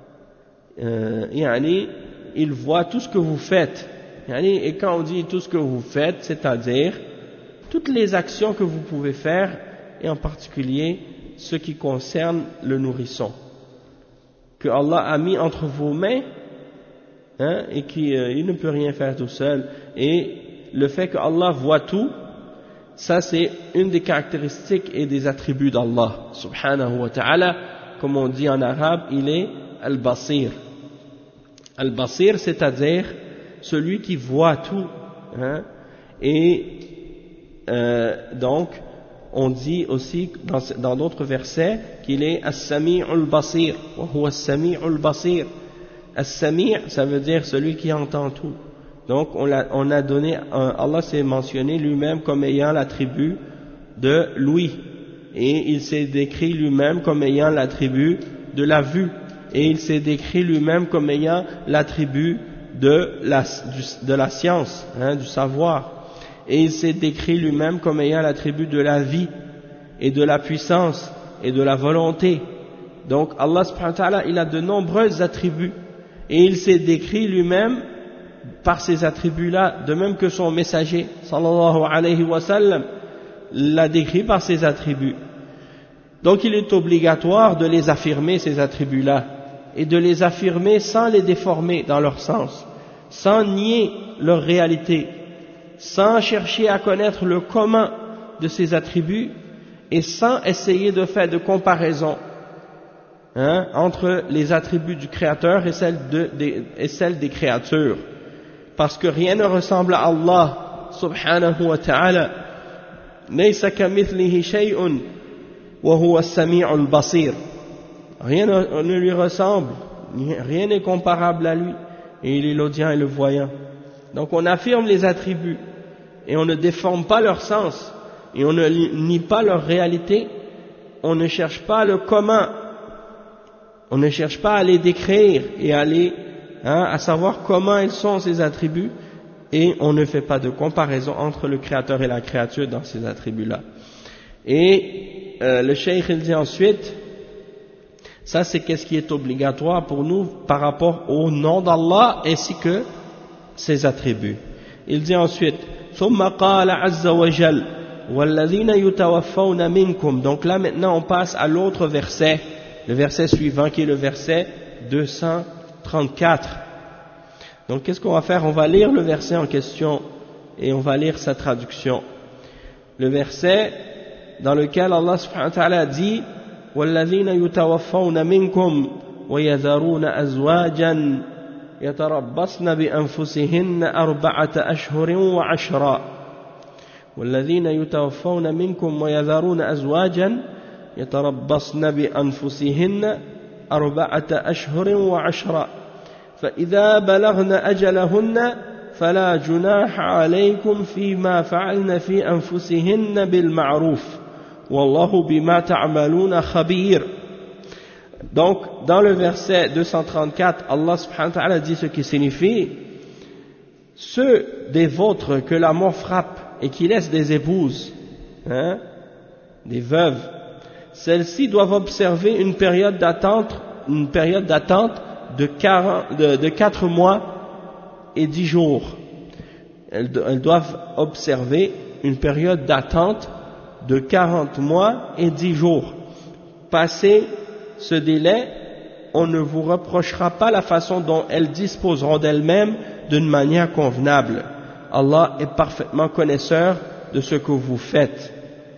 euh, yani, il voit tout ce que vous faites. Yani, et quand on dit tout ce que vous faites, c'est-à-dire toutes les actions que vous pouvez faire, et en particulier ce qui concerne le nourrisson, que Allah a mis entre vos mains, hein, et qu'il euh, ne peut rien faire tout seul. Et le fait que Allah voit tout, ça c'est une des caractéristiques et des attributs d'Allah, subhanahu wa ta'ala. Comme on dit en arabe, il est al-basir. Al-basir, c'est-à-dire celui qui voit tout. Hein, et euh, donc, on dit aussi dans d'autres versets qu'il est As-Sami'ul Basir, wa huwa As-Sami'ul Basir. As-Sami', ça veut dire celui qui entend tout. Donc on a, on a donné, Allah s'est mentionné lui-même comme ayant l'attribut de l'ouïe, et il s'est décrit lui-même comme ayant l'attribut de la vue, et il s'est décrit lui-même comme ayant l'attribut de la, du, de la science, hein, du savoir. Et il s'est décrit lui-même comme ayant l'attribut de la vie et de la puissance et de la volonté. Donc Allah subhanahu wa ta'ala, il a de nombreux attributs et il s'est décrit lui-même par ces attributs-là, de même que son messager sallallahu alayhi wa sallam l'a décrit par ces attributs. Donc il est obligatoire de les affirmer, ces attributs-là, et de les affirmer sans les déformer dans leur sens, sans nier leur réalité, sans chercher à connaître le commun de ces attributs et sans essayer de faire de comparaison hein, entre les attributs du Créateur et celles, de, de, et celles des créatures. Parce que rien ne ressemble à Allah subhanahu wa ta'ala. Laysa kamithlihi shay'un wa huwa as-sami'ul basir. Rien ne, ne lui ressemble, rien n'est comparable à lui, et il est l'audient et le voyant. Donc on affirme les attributs, et on ne déforme pas leur sens, et on ne nie pas leur réalité, on ne cherche pas le commun, on ne cherche pas à les décrire et à, les, hein, à savoir comment ils sont ces attributs, et on ne fait pas de comparaison entre le Créateur et la créature dans ces attributs-là. Et euh, le cheikh il dit ensuite, ça c'est qu'est-ce qui est obligatoire pour nous par rapport au nom d'Allah ainsi que ses attributs. Il dit ensuite, ثم قال عز وجل والذين يتوفون منكم. Donc là maintenant on passe à l'autre verset, le verset suivant qui est le verset deux cent trente-quatre. Donc qu'est-ce qu'on va faire? On va lire le verset en question et on va lire sa traduction. Le verset dans lequel Allah subhanahu wa ta'ala dit والذين يتوفون منكم ويذرون أزواجا يتربصن بأنفسهن أربعة أشهر وعشرا والذين يتوفون منكم ويذرون أزواجا يتربصن بأنفسهن أربعة أشهر وعشرا فإذا بلغن أجلهن فلا جناح عليكم فيما فعلن في أنفسهن بالمعروف والله بما تعملون خبير. Donc, dans le verset deux cent trente-quatre, Allah subhanahu wa ta'ala dit ce qui signifie: ceux des vôtres que la mort frappe et qui laissent des épouses, hein, des veuves, celles-ci doivent observer une période d'attente, une période d'attente de, de, de quatre mois et dix jours. Elles, elles doivent observer une période d'attente de quarante mois et dix jours. Passé ce délai, on ne vous reprochera pas la façon dont elles disposeront d'elles-mêmes d'une manière convenable. Allah est parfaitement connaisseur de ce que vous faites.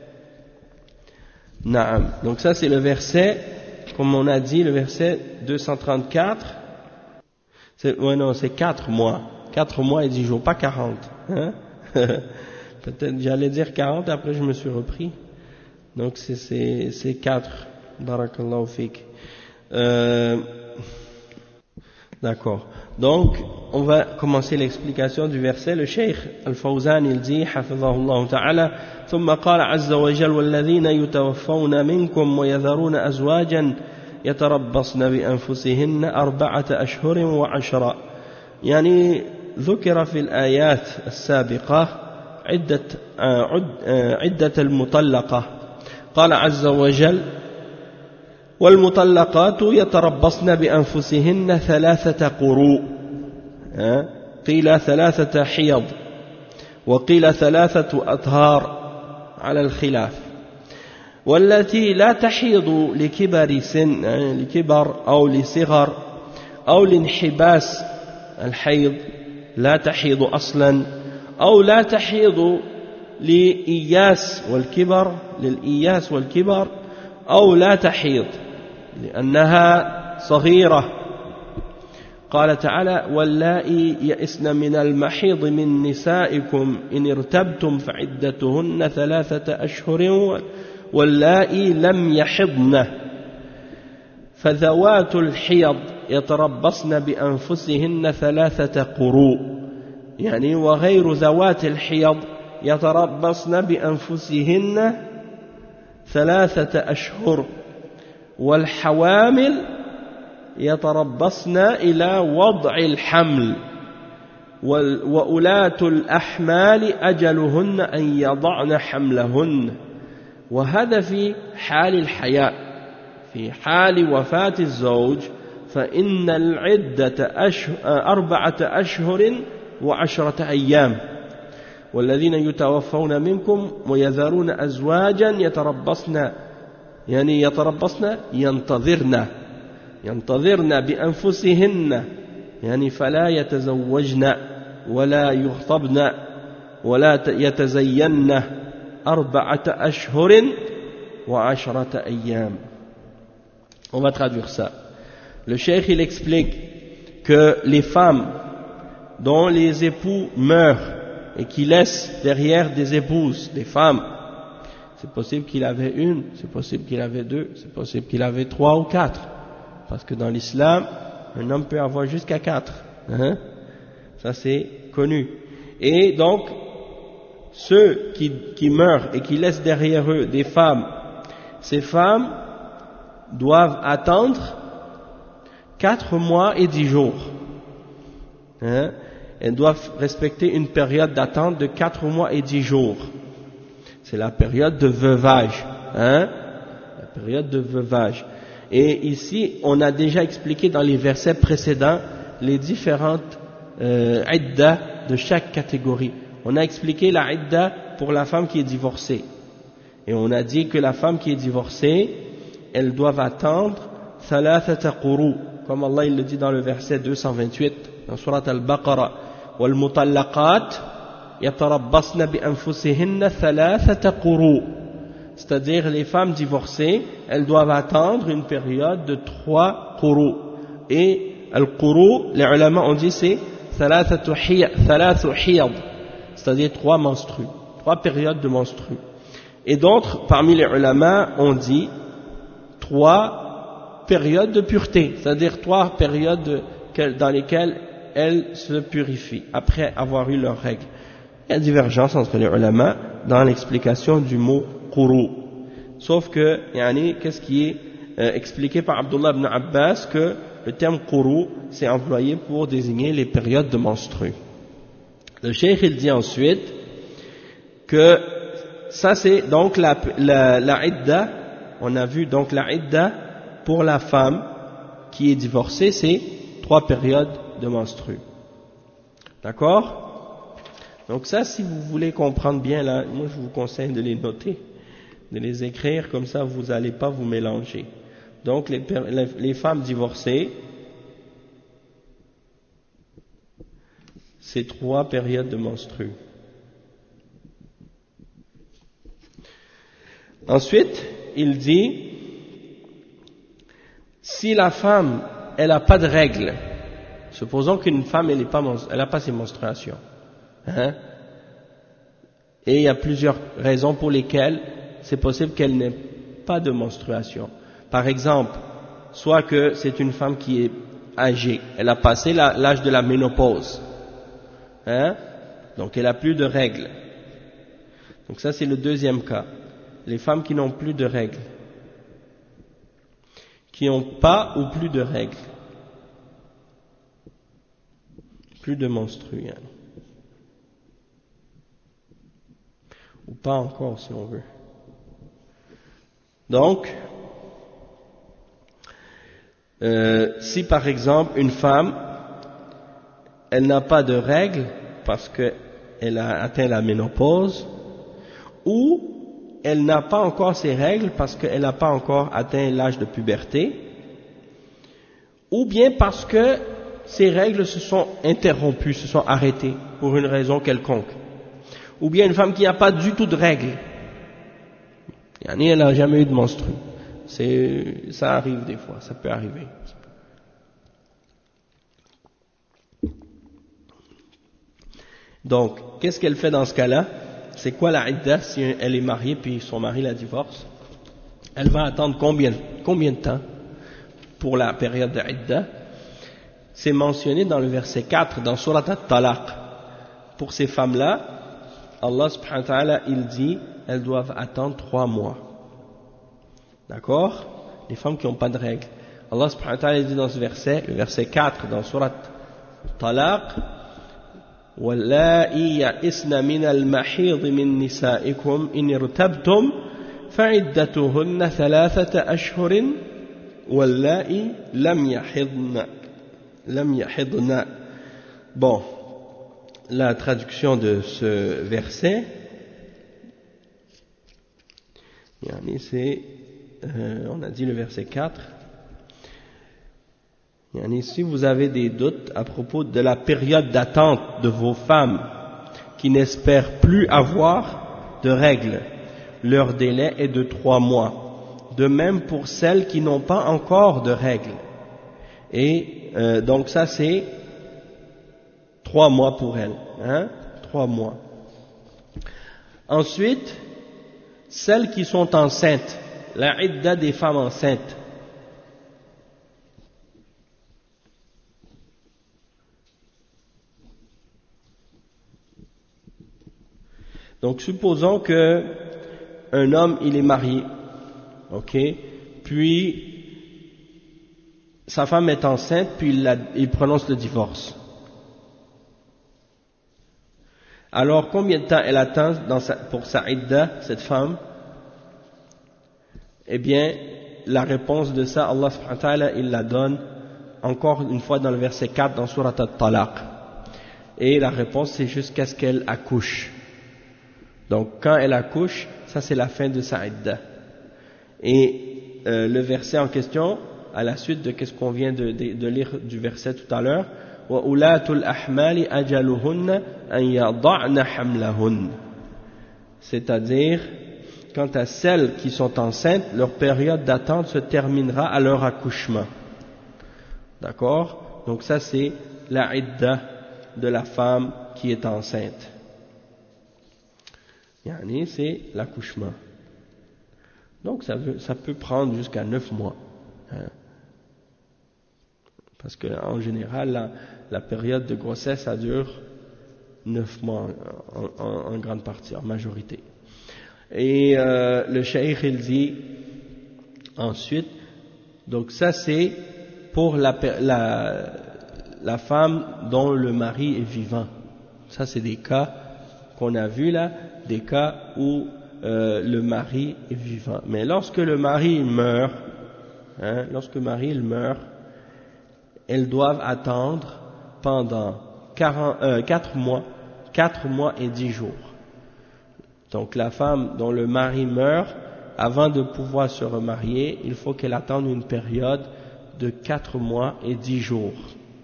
Naam. Donc ça c'est le verset, comme on a dit, le verset deux cent trente-quatre. C'est, ouais, non, c'est quatre mois. quatre mois et dix jours, pas quarante. Hein? Peut-être j'allais dire quarante, après je me suis repris. Donc c'est, c'est, c'est quatre. Barakallahu fik. Euh, d'accord. Donc, on va commencer l'explication du verset. Le Cheikh Al-Fawzan, il dit, hafidhahullah ta'ala, ثم قال عز وجل والذين يتوفون منكم ويذرون أزواجا يتربصن بأنفسهن أربعة أشهر وعشرة. يعني ذكر في الآيات السابقة عدة عدة المطلقة. قال عز وجل والمطلقات يتربصن بأنفسهن ثلاثة قروء، قيل ثلاثة حيض وقيل ثلاثة أطهار على الخلاف. والتي لا تحيض لكبر سن، لكبر أو لصغر أو لانحباس الحيض لا تحيض أصلا، أو لا تحيض لإياس والكبر، للإياس والكبر، أو لا تحيض لأنها صغيرة. قال تعالى واللائي يئسن من المحيض من نسائكم إن ارتبتم فعدتهن ثلاثة أشهر واللائي لم يحضن فذوات الحيض يتربصن بأنفسهن ثلاثة قروء، يعني وغير ذوات الحيض يتربصن بأنفسهن ثلاثة أشهر والحوامل يتربصن إلى وضع الحمل وأولاة الأحمال أجلهن أن يضعن حملهن. وهذا في حال الحياة. في حال وفاة الزوج فإن العدة أشهر أربعة أشهر وعشرة أيام. والذين يتوفون منكم ويذرون أزواجا يتربصن، يعني يتربصن ينتظرن ينتظرن بأنفسهن، يعني فلا يتزوجن ولا يخطبن ولا يتزين أربعة أشهر وعشرة أيام. On va traduire ça. Le cheikh il explique que les femmes dont les époux meurent et qui laissent derrière des épouses, des femmes, c'est possible qu'il avait une, c'est possible qu'il avait deux, c'est possible qu'il avait trois ou quatre, parce que dans l'islam, un homme peut avoir jusqu'à quatre, hein? Ça c'est connu. Et donc, ceux qui, qui meurent et qui laissent derrière eux des femmes, ces femmes doivent attendre quatre mois et dix jours, hein? Elles doivent respecter une période d'attente de quatre mois et dix jours. C'est la période de veuvage, hein? La période de veuvage. Et ici, on a déjà expliqué dans les versets précédents les différentes euh, idda de chaque catégorie. On a expliqué la idda pour la femme qui est divorcée. Et on a dit que la femme qui est divorcée, elle doit attendre thalathata quru, comme Allah il le dit dans le verset deux cent vingt-huit, dans Surat Al-Baqarah. والمطلقات يتربصن بأنفسهن ثلاثة قروء, c'est-à-dire les femmes divorcées, elles doivent attendre une période de trois quru. Et al-quru, les ulama ont dit c'est ثلاثة حيض, c'est-à-dire trois menstrues, trois périodes de menstrues. Et d'autres parmi les ulama ont dit trois périodes de pureté, c'est-à-dire trois périodes dans lesquelles elles se purifient après avoir eu leurs règles. Il y a divergence entre les ulama dans l'explication du mot quru. Sauf que, yani, qu'est-ce qui est euh, expliqué par Abdullah ibn Abbas, que le terme quru, c'est employé pour désigner les périodes de menstrues. Le cheikh, il dit ensuite que ça c'est donc la, la, la idda, on a vu donc la idda pour la femme qui est divorcée, c'est trois périodes de menstrues. D'accord? Donc ça, si vous voulez comprendre bien, là, moi je vous conseille de les noter, de les écrire, comme ça vous n'allez pas vous mélanger. Donc les, les femmes divorcées, c'est trois périodes de menstrues. Ensuite, il dit, si la femme, elle n'a pas de règles, supposons qu'une femme, elle n'a pas, elle pas ses menstruations, hein, et il y a plusieurs raisons pour lesquelles c'est possible qu'elle n'ait pas de menstruation. Par exemple, soit que c'est une femme qui est âgée, elle a passé l'âge de la ménopause, hein, donc elle n'a plus de règles. Donc ça c'est le deuxième cas. Les femmes qui n'ont plus de règles, qui n'ont pas ou plus de règles, plus de menstrues, hein, ou pas encore si on veut. Donc, euh, si par exemple une femme, elle n'a pas de règles parce qu'elle a atteint la ménopause, ou elle n'a pas encore ses règles parce qu'elle n'a pas encore atteint l'âge de puberté, ou bien parce que ses règles se sont interrompues, se sont arrêtées pour une raison quelconque, ou bien une femme qui n'a pas du tout de règles, yani elle n'a jamais eu de menstrues. C'est, ça arrive des fois, ça peut arriver. Donc, qu'est-ce qu'elle fait dans ce cas-là? C'est quoi la idda si elle est mariée puis son mari la divorce? Elle va attendre combien, combien de temps pour la période de idda? C'est mentionné dans le verset quatre, dans Surat At-Talaq. Pour ces femmes-là, Allah subhanahu wa ta'ala, il dit, elles doivent attendre trois mois. D'accord? Les femmes qui n'ont pas de règles. Allah subhanahu wa ta'ala dit dans ce verset, le verset quatre, dans Surat Talaq, واللائي يئسن من المحيض من نسائكم إن ارتبتم فعدتهن ثلاثة أشهر واللائي لم يحضن لم يحضن. Bon, la traduction de ce verset, c'est, euh, on a dit le verset quatre. Si vous avez des doutes à propos de la période d'attente de vos femmes qui n'espèrent plus avoir de règles, leur délai est de trois mois. De même pour celles qui n'ont pas encore de règles. Et euh, donc ça c'est trois mois pour elles, hein, trois mois. Ensuite, celles qui sont enceintes, la idda des femmes enceintes. Donc, supposons que un homme, il est marié, ok, puis sa femme est enceinte, puis il, la, il prononce le divorce. Alors, combien de temps elle attend dans sa, pour sa idda, cette femme? Eh bien, la réponse de ça, Allah subhanahu wa ta'ala, il la donne encore une fois dans le verset quatre, dans Surat At-Talaq. Et la réponse, c'est jusqu'à ce qu'elle accouche. Donc, quand elle accouche, ça c'est la fin de sa idda. Et euh, le verset en question, à la suite de ce qu'on vient de, de, de lire du verset tout à l'heure, وَأُولَاتُ الْأَحْمَالِ أَجَلُهُنَّ أَنْ يَضَعْنَ حَمْلَهُنَّ. C'est-à-dire, quant à celles qui sont enceintes, leur période d'attente se terminera à leur accouchement. D'accord? Donc ça c'est la idda de la femme qui est enceinte. Yani, c'est l'accouchement. Donc ça, veut, ça peut prendre jusqu'à neuf mois. Hein. Parce qu'en général, la, la période de grossesse, ça dure neuf mois en, en, en grande partie, en majorité. Et euh, le cheikh, il dit ensuite, donc ça c'est pour la, la, la femme dont le mari est vivant. Ça c'est des cas qu'on a vus là, des cas où euh, le mari est vivant. Mais lorsque le mari meurt, hein, lorsque le mari il meurt, elles doivent attendre pendant quarante, euh, quatre mois, quatre mois et dix jours. Donc la femme dont le mari meurt, avant de pouvoir se remarier, il faut qu'elle attende une période de quatre mois et dix jours.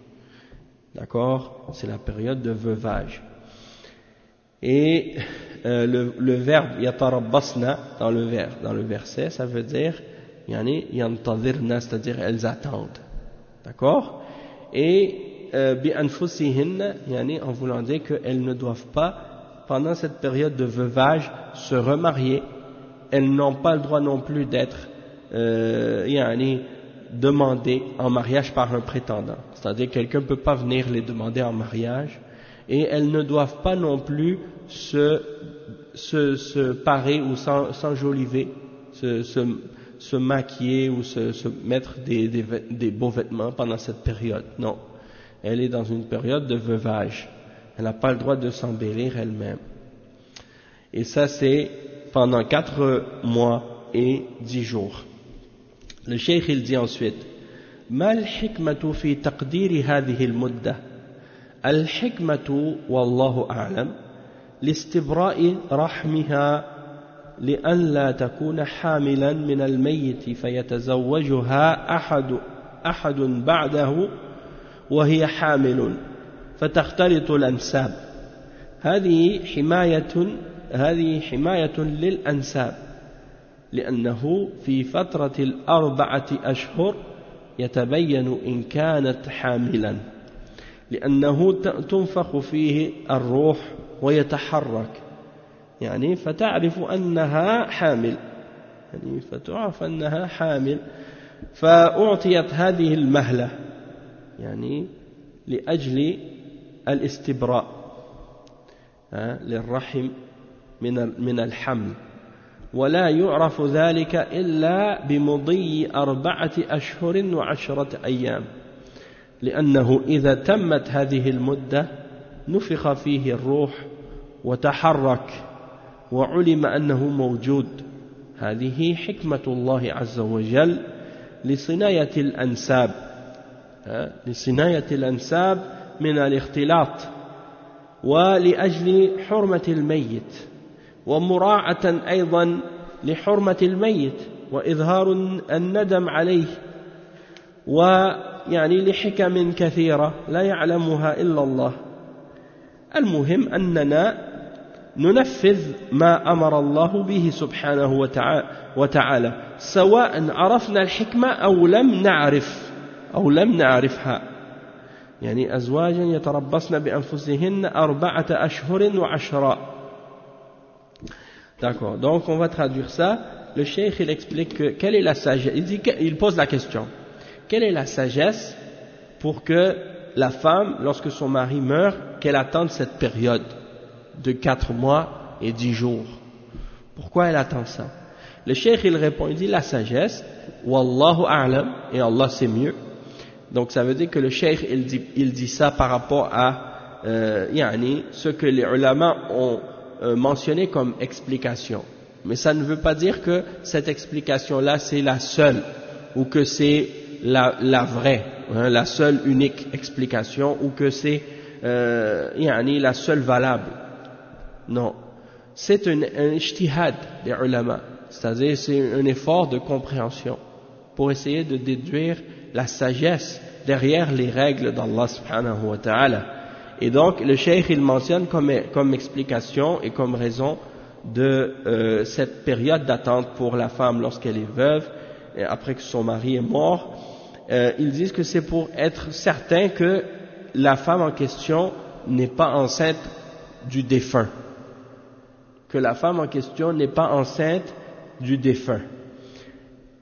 D'accord? C'est la période de veuvage. Et euh, le, le verbe yatarabbasna dans le vers, dans le verset, ça veut dire yani yantadirna, c'est-à-dire elles attendent. D'accord? Et bi anfusihinna, yani en voulant dire qu'elles ne doivent pas, pendant cette période de veuvage, se remarier. Elles n'ont pas le droit non plus d'être euh, yani, demandées en mariage par un prétendant. C'est-à-dire que quelqu'un ne peut pas venir les demander en mariage. Et elles ne doivent pas non plus se, se, se parer ou s'enjoliver, se, se, se maquiller ou se, se mettre des, des, des beaux vêtements pendant cette période. Non. Elle est dans une période de veuvage. Elle n'a pas le droit de s'embellir elle-même. Et ça, c'est pendant quatre mois et dix jours. Le cheikh, il dit ensuite, ما الحكمة في تقدير هذه المدة؟ الحكمة والله أعلم لاستبراء رحمها لئلا تكون حاملا من الميت فيتزوجها أحد أحد بعده وهي حامل فتختلط الأنساب. هذه حماية هذه حماية للأنساب لأنه في فترة الأربعة أشهر يتبين إن كانت حاملا لأنه تنفخ فيه الروح ويتحرك يعني فتعرف أنها حامل يعني فتعرف أنها حامل فأعطيت هذه المهلة يعني لأجل الاستبراء للرحم من من الحمل ولا يعرف ذلك إلا بمضي أربعة أشهر وعشرة أيام لأنه إذا تمت هذه المدة نفخ فيه الروح وتحرك وعلم أنه موجود. هذه حكمة الله عز وجل لصناية الأنساب لصناية الأنساب من الاختلاط ولأجل حرمة الميت ومراعاة أيضا لحرمة الميت وإظهار الندم عليه ويعني لحكم كثيرة لا يعلمها إلا الله. المهم أننا ننفذ ما أمر الله به سبحانه وتعالى سواء عرفنا الحكمة أو لم نعرف أو لم نعرفها. يعني أزواجا يتربصن بأنفسهن أربعة أشهر وعشرا. D'accord, donc on va traduire ça. Le cheikh il explique que, quelle est la sagesse, il, dit, il pose la question, quelle est la sagesse pour que la femme, lorsque son mari meurt, qu'elle attende cette période de quatre mois et dix jours? Pourquoi elle attend ça? Le cheikh il répond, il dit la sagesse, Wallahu a'lam, et Allah c'est mieux. Donc ça veut dire que le cheikh il dit, il dit ça par rapport à euh, yani, ce que les ulama ont euh, mentionné comme explication. Mais ça ne veut pas dire que cette explication-là c'est la seule ou que c'est la, la vraie, hein, la seule unique explication ou que c'est euh, yani, la seule valable. Non, c'est un, un ijtihad des ulama, c'est-à-dire c'est un effort de compréhension pour essayer de déduire la sagesse derrière les règles d'Allah subhanahu wa ta'ala. Et donc le cheikh il mentionne comme, comme explication et comme raison de euh, cette période d'attente pour la femme lorsqu'elle est veuve et après que son mari est mort, euh, ils disent que c'est pour être certain que la femme en question n'est pas enceinte du défunt, que la femme en question n'est pas enceinte du défunt.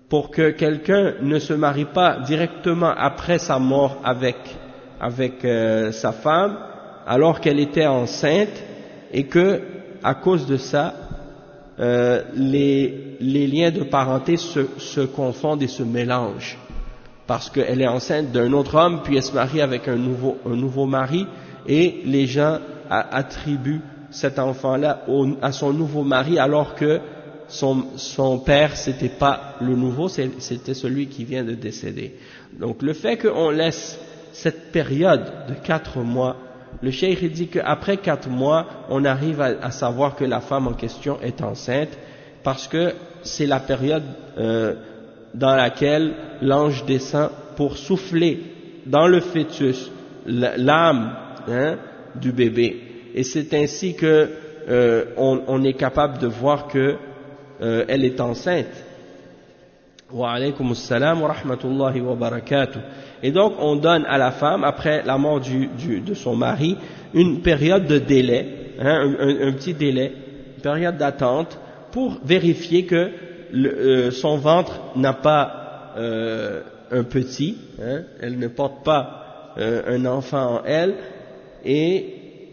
pour que quelqu'un ne se marie pas directement après sa mort avec, avec euh, sa femme, alors qu'elle était enceinte, et que, à cause de ça, euh, les, les liens de parenté se, se confondent et se mélangent. Parce qu'elle est enceinte d'un autre homme, puis elle se marie avec un nouveau, un nouveau mari, et les gens a, attribuent cet enfant-là au, à son nouveau mari, alors que son, son père, c'était pas le nouveau, c'était celui qui vient de décéder. Donc le fait qu'on laisse cette période de quatre mois, le cheikh dit qu'après quatre mois, on arrive à, à savoir que la femme en question est enceinte, parce que c'est la période euh, dans laquelle l'ange descend pour souffler dans le fœtus l'âme hein, du bébé. Et c'est ainsi que euh, on, on est capable de voir que euh, elle est enceinte. Wa alaykum assalam wa rahmatullahi wa barakatuh. Et donc on donne à la femme, après la mort du, du, de son mari, une période de délai, hein, un, un, un petit délai, une période d'attente, pour vérifier que le, euh, son ventre n'a pas euh, un petit, hein, elle ne porte pas euh, un enfant en elle, et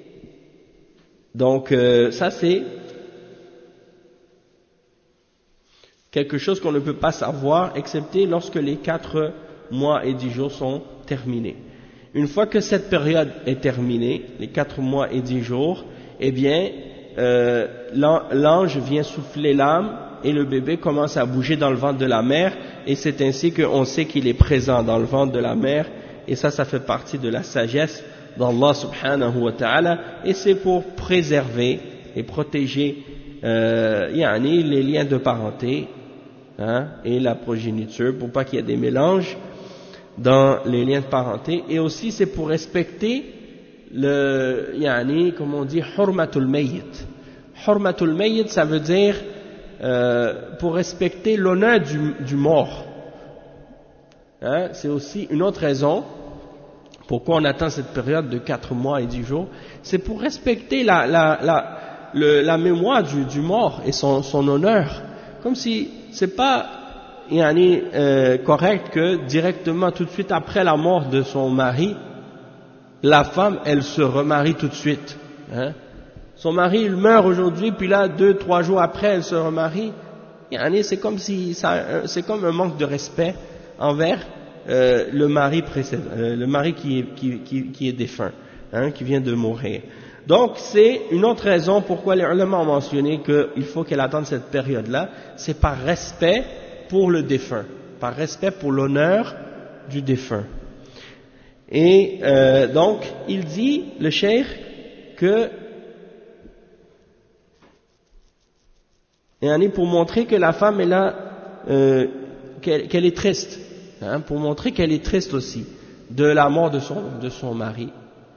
donc euh, ça c'est quelque chose qu'on ne peut pas savoir, excepté lorsque les quatre mois et dix jours sont terminés. Une fois que cette période est terminée, les quatre mois et dix jours, eh bien, euh, l'ange vient souffler l'âme et le bébé commence à bouger dans le ventre de la mère, et c'est ainsi qu'on sait qu'il est présent dans le ventre de la mère, et ça, ça fait partie de la sagesse d'Allah subhanahu wa ta'ala, et c'est pour préserver et protéger euh, yani, les liens de parenté hein, et la progéniture, pour pas qu'il y ait des mélanges dans les liens de parenté, et aussi c'est pour respecter le, yani, comme on dit, hurmatul mayyit. Hurmatul mayyit, ça veut dire euh, pour respecter l'honneur du, du mort. Hein, c'est aussi une autre raison pourquoi on attend cette période de quatre mois et dix jours, c'est pour respecter la, la, la, le, la mémoire du, du mort et son, son honneur. Comme si c'est pas yani, euh, correct que directement, tout de suite après la mort de son mari, la femme, elle se remarie tout de suite. Hein. Son mari, il meurt aujourd'hui, puis là, deux, trois jours après, elle se remarie. Yani, c'est comme si, ça, c'est comme un manque de respect envers euh, le mari précédent, euh, le mari qui est, qui, qui, qui est défunt, hein, qui vient de mourir. Donc, c'est une autre raison pourquoi les ulama ont mentionné qu'il faut qu'elle attende cette période-là, c'est par respect pour le défunt, par respect pour l'honneur du défunt. Et euh, donc, il dit, le cheikh, que et pour montrer que la femme est là, euh, qu'elle, qu'elle est triste, hein, pour montrer qu'elle est triste aussi de la mort de son, de son mari.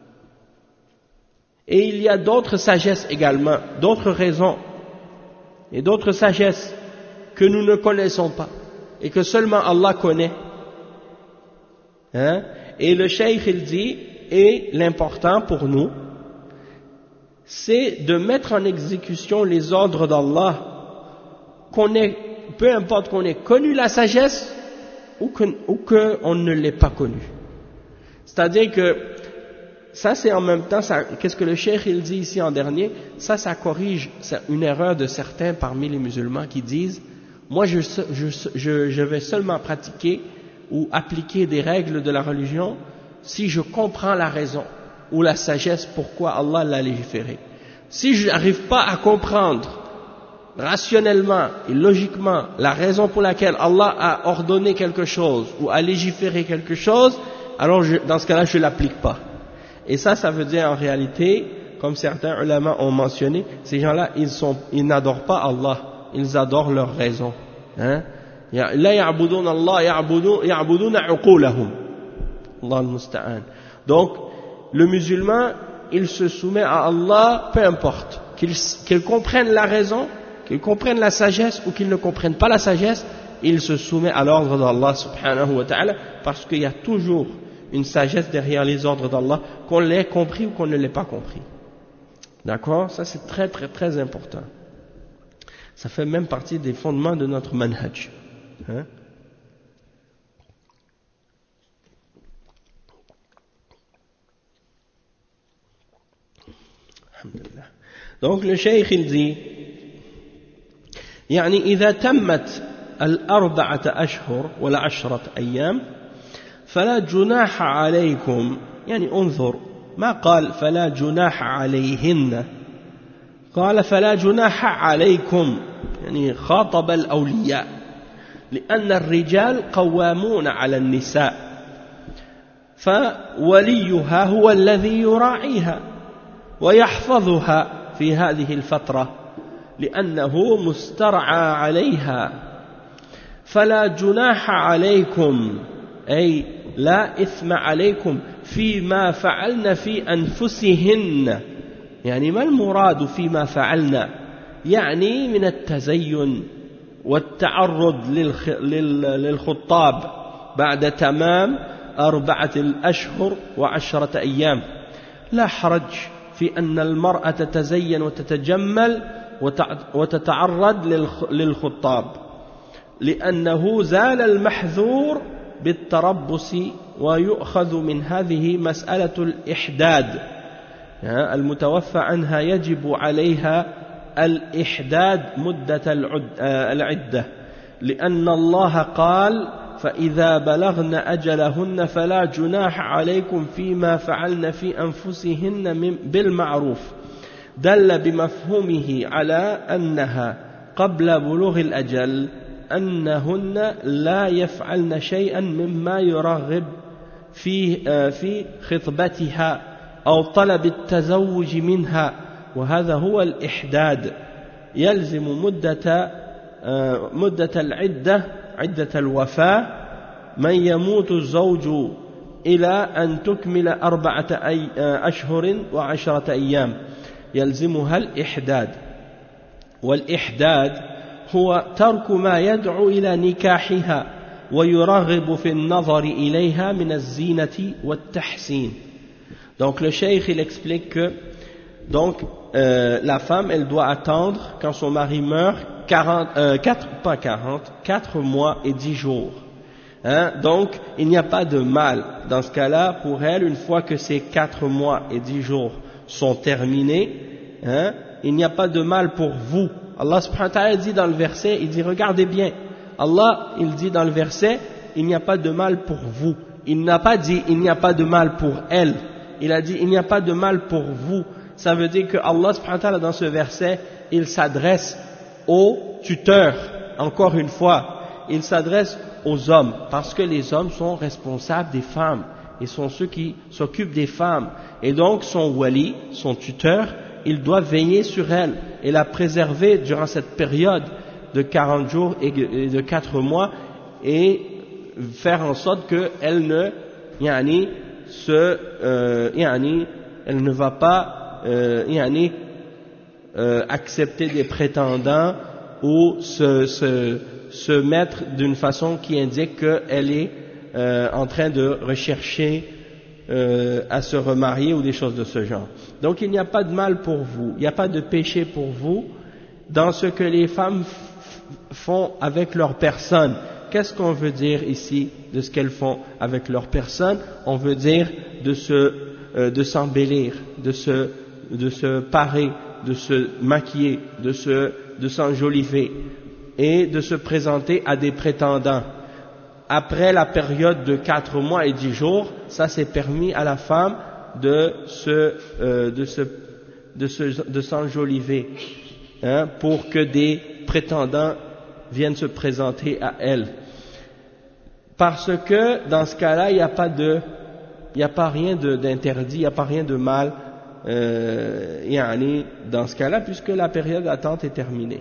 Et il y a d'autres sagesses également, d'autres raisons et d'autres sagesses que nous ne connaissons pas et que seulement Allah connaît. Hein? Et le cheikh il dit, et l'important pour nous, c'est de mettre en exécution les ordres d'Allah, qu'on ait, peu importe qu'on ait connu la sagesse ou qu'on ou que ne l'ait pas connue. C'est-à-dire que ça c'est en même temps, ça, qu'est-ce que le cheikh il dit ici en dernier, ça ça corrige une erreur de certains parmi les musulmans qui disent, moi je, je, je, je vais seulement pratiquer ou appliquer des règles de la religion si je comprends la raison ou la sagesse pourquoi Allah l'a légiféré. Si je n'arrive pas à comprendre rationnellement et logiquement la raison pour laquelle Allah a ordonné quelque chose ou a légiféré quelque chose, alors je, dans ce cas-là je ne l'applique pas. Et ça, ça veut dire en réalité, comme certains ulama ont mentionné, ces gens-là, ils, sont, ils n'adorent pas Allah, ils adorent leur raison. Hein? La ya'budun Allah ya'buduna uqulahum. Allah al-musta'an. Donc, le musulman, il se soumet à Allah, peu importe, qu'il, qu'il comprenne la raison, qu'il comprenne la sagesse ou qu'il ne comprenne pas la sagesse, il se soumet à l'ordre d'Allah subhanahu wa ta'ala, parce qu'il y a toujours une sagesse derrière les ordres d'Allah, qu'on l'ait compris ou qu'on ne l'ait pas compris. D'accord? Ça c'est très très très important. Ça fait même partie des fondements de notre manhaj. Hein? Donc le cheikh il dit يعني إذا تمت الأربعة أشهر ولا عشرة أيام فلا جناح عليكم، يعني انظر ما قال فلا جناح عليهن، قال فلا جناح عليكم، يعني خاطب الأولياء، لأن الرجال قوامون على النساء، فوليها هو الذي يراعيها ويحفظها في هذه الفترة لأنه مسترعى عليها. فلا جناح عليكم أي لا إثم عليكم فيما فعلن في أنفسهن، يعني ما المراد فيما فعلن؟ يعني من التزين والتعرض للخطاب بعد تمام أربعة الأشهر وعشرة أيام. لا حرج في أن المرأة تتزين وتتجمل وتتعرض للخطاب، لأنه زال المحذور بالتربص، ويؤخذ من هذه مسألة الإحداد، المتوفى عنها يجب عليها الإحداد مدة العدة، لأن الله قال فإذا بلغن أجلهن فلا جناح عليكم فيما فعلن في أنفسهن بالمعروف، دل بمفهومه على أنها قبل بلوغ الأجل أنهن لا يفعلن شيئا مما يرغب في في خطبتها أو طلب التزوج منها، وهذا هو الإحداد. يلزم مدة مدة العدة عدة الوفاة من يموت الزوج إلى أن تكمل أربعة أشهر وعشرة أيام، يلزمها الإحداد. والإحداد هو ترك ما يدعو إلى نكاحها ويرغب في النظر إليها من الزينة والتحسين. Donc le cheikh il explique que donc euh, la femme elle doit attendre quand son mari meurt quarante, euh, quatre, pas quarante, quatre mois et dix jours. Hein? Donc il n'y a pas de mal dans ce cas-là pour elle, une fois que ces quatre mois et dix jours sont terminés, hein? Il n'y a pas de mal pour vous. Allah subhanahu wa ta'ala dit dans le verset, il dit regardez bien, Allah il dit dans le verset il n'y a pas de mal pour vous, il n'a pas dit il n'y a pas de mal pour elle, il a dit il n'y a pas de mal pour vous. Ça veut dire que Allah subhanahu wa ta'ala dans ce verset il s'adresse aux tuteurs, encore une fois il s'adresse aux hommes, parce que les hommes sont responsables des femmes, ils sont ceux qui s'occupent des femmes, et donc son wali, son tuteur, il doit veiller sur elle et la préserver durant cette période de quarante jours et de quatre mois, et faire en sorte qu'elle ne, yani, se, euh, yani, elle ne va pas, euh, yani, euh, accepter des prétendants ou se, se, se mettre d'une façon qui indique qu'elle est euh, en train de rechercher Euh, à se remarier ou des choses de ce genre. Donc il n'y a pas de mal pour vous, il n'y a pas de péché pour vous dans ce que les femmes font avec leur personne. Qu'est-ce qu'on veut dire ici de ce qu'elles font avec leur personne? On veut dire de se, euh, de s'embellir, de se, de se parer, de se maquiller, de se, de s'enjoliver et de se présenter à des prétendants. Après la période de quatre mois et dix jours, ça c'est permis à la femme de se, euh, de se, de se, de s'enjoliver, hein, pour que des prétendants viennent se présenter à elle. Parce que dans ce cas-là, il n'y a pas de, il n'y a pas rien de, d'interdit, il n'y a pas rien de mal, euh, yani, dans ce cas-là, puisque la période d'attente est terminée.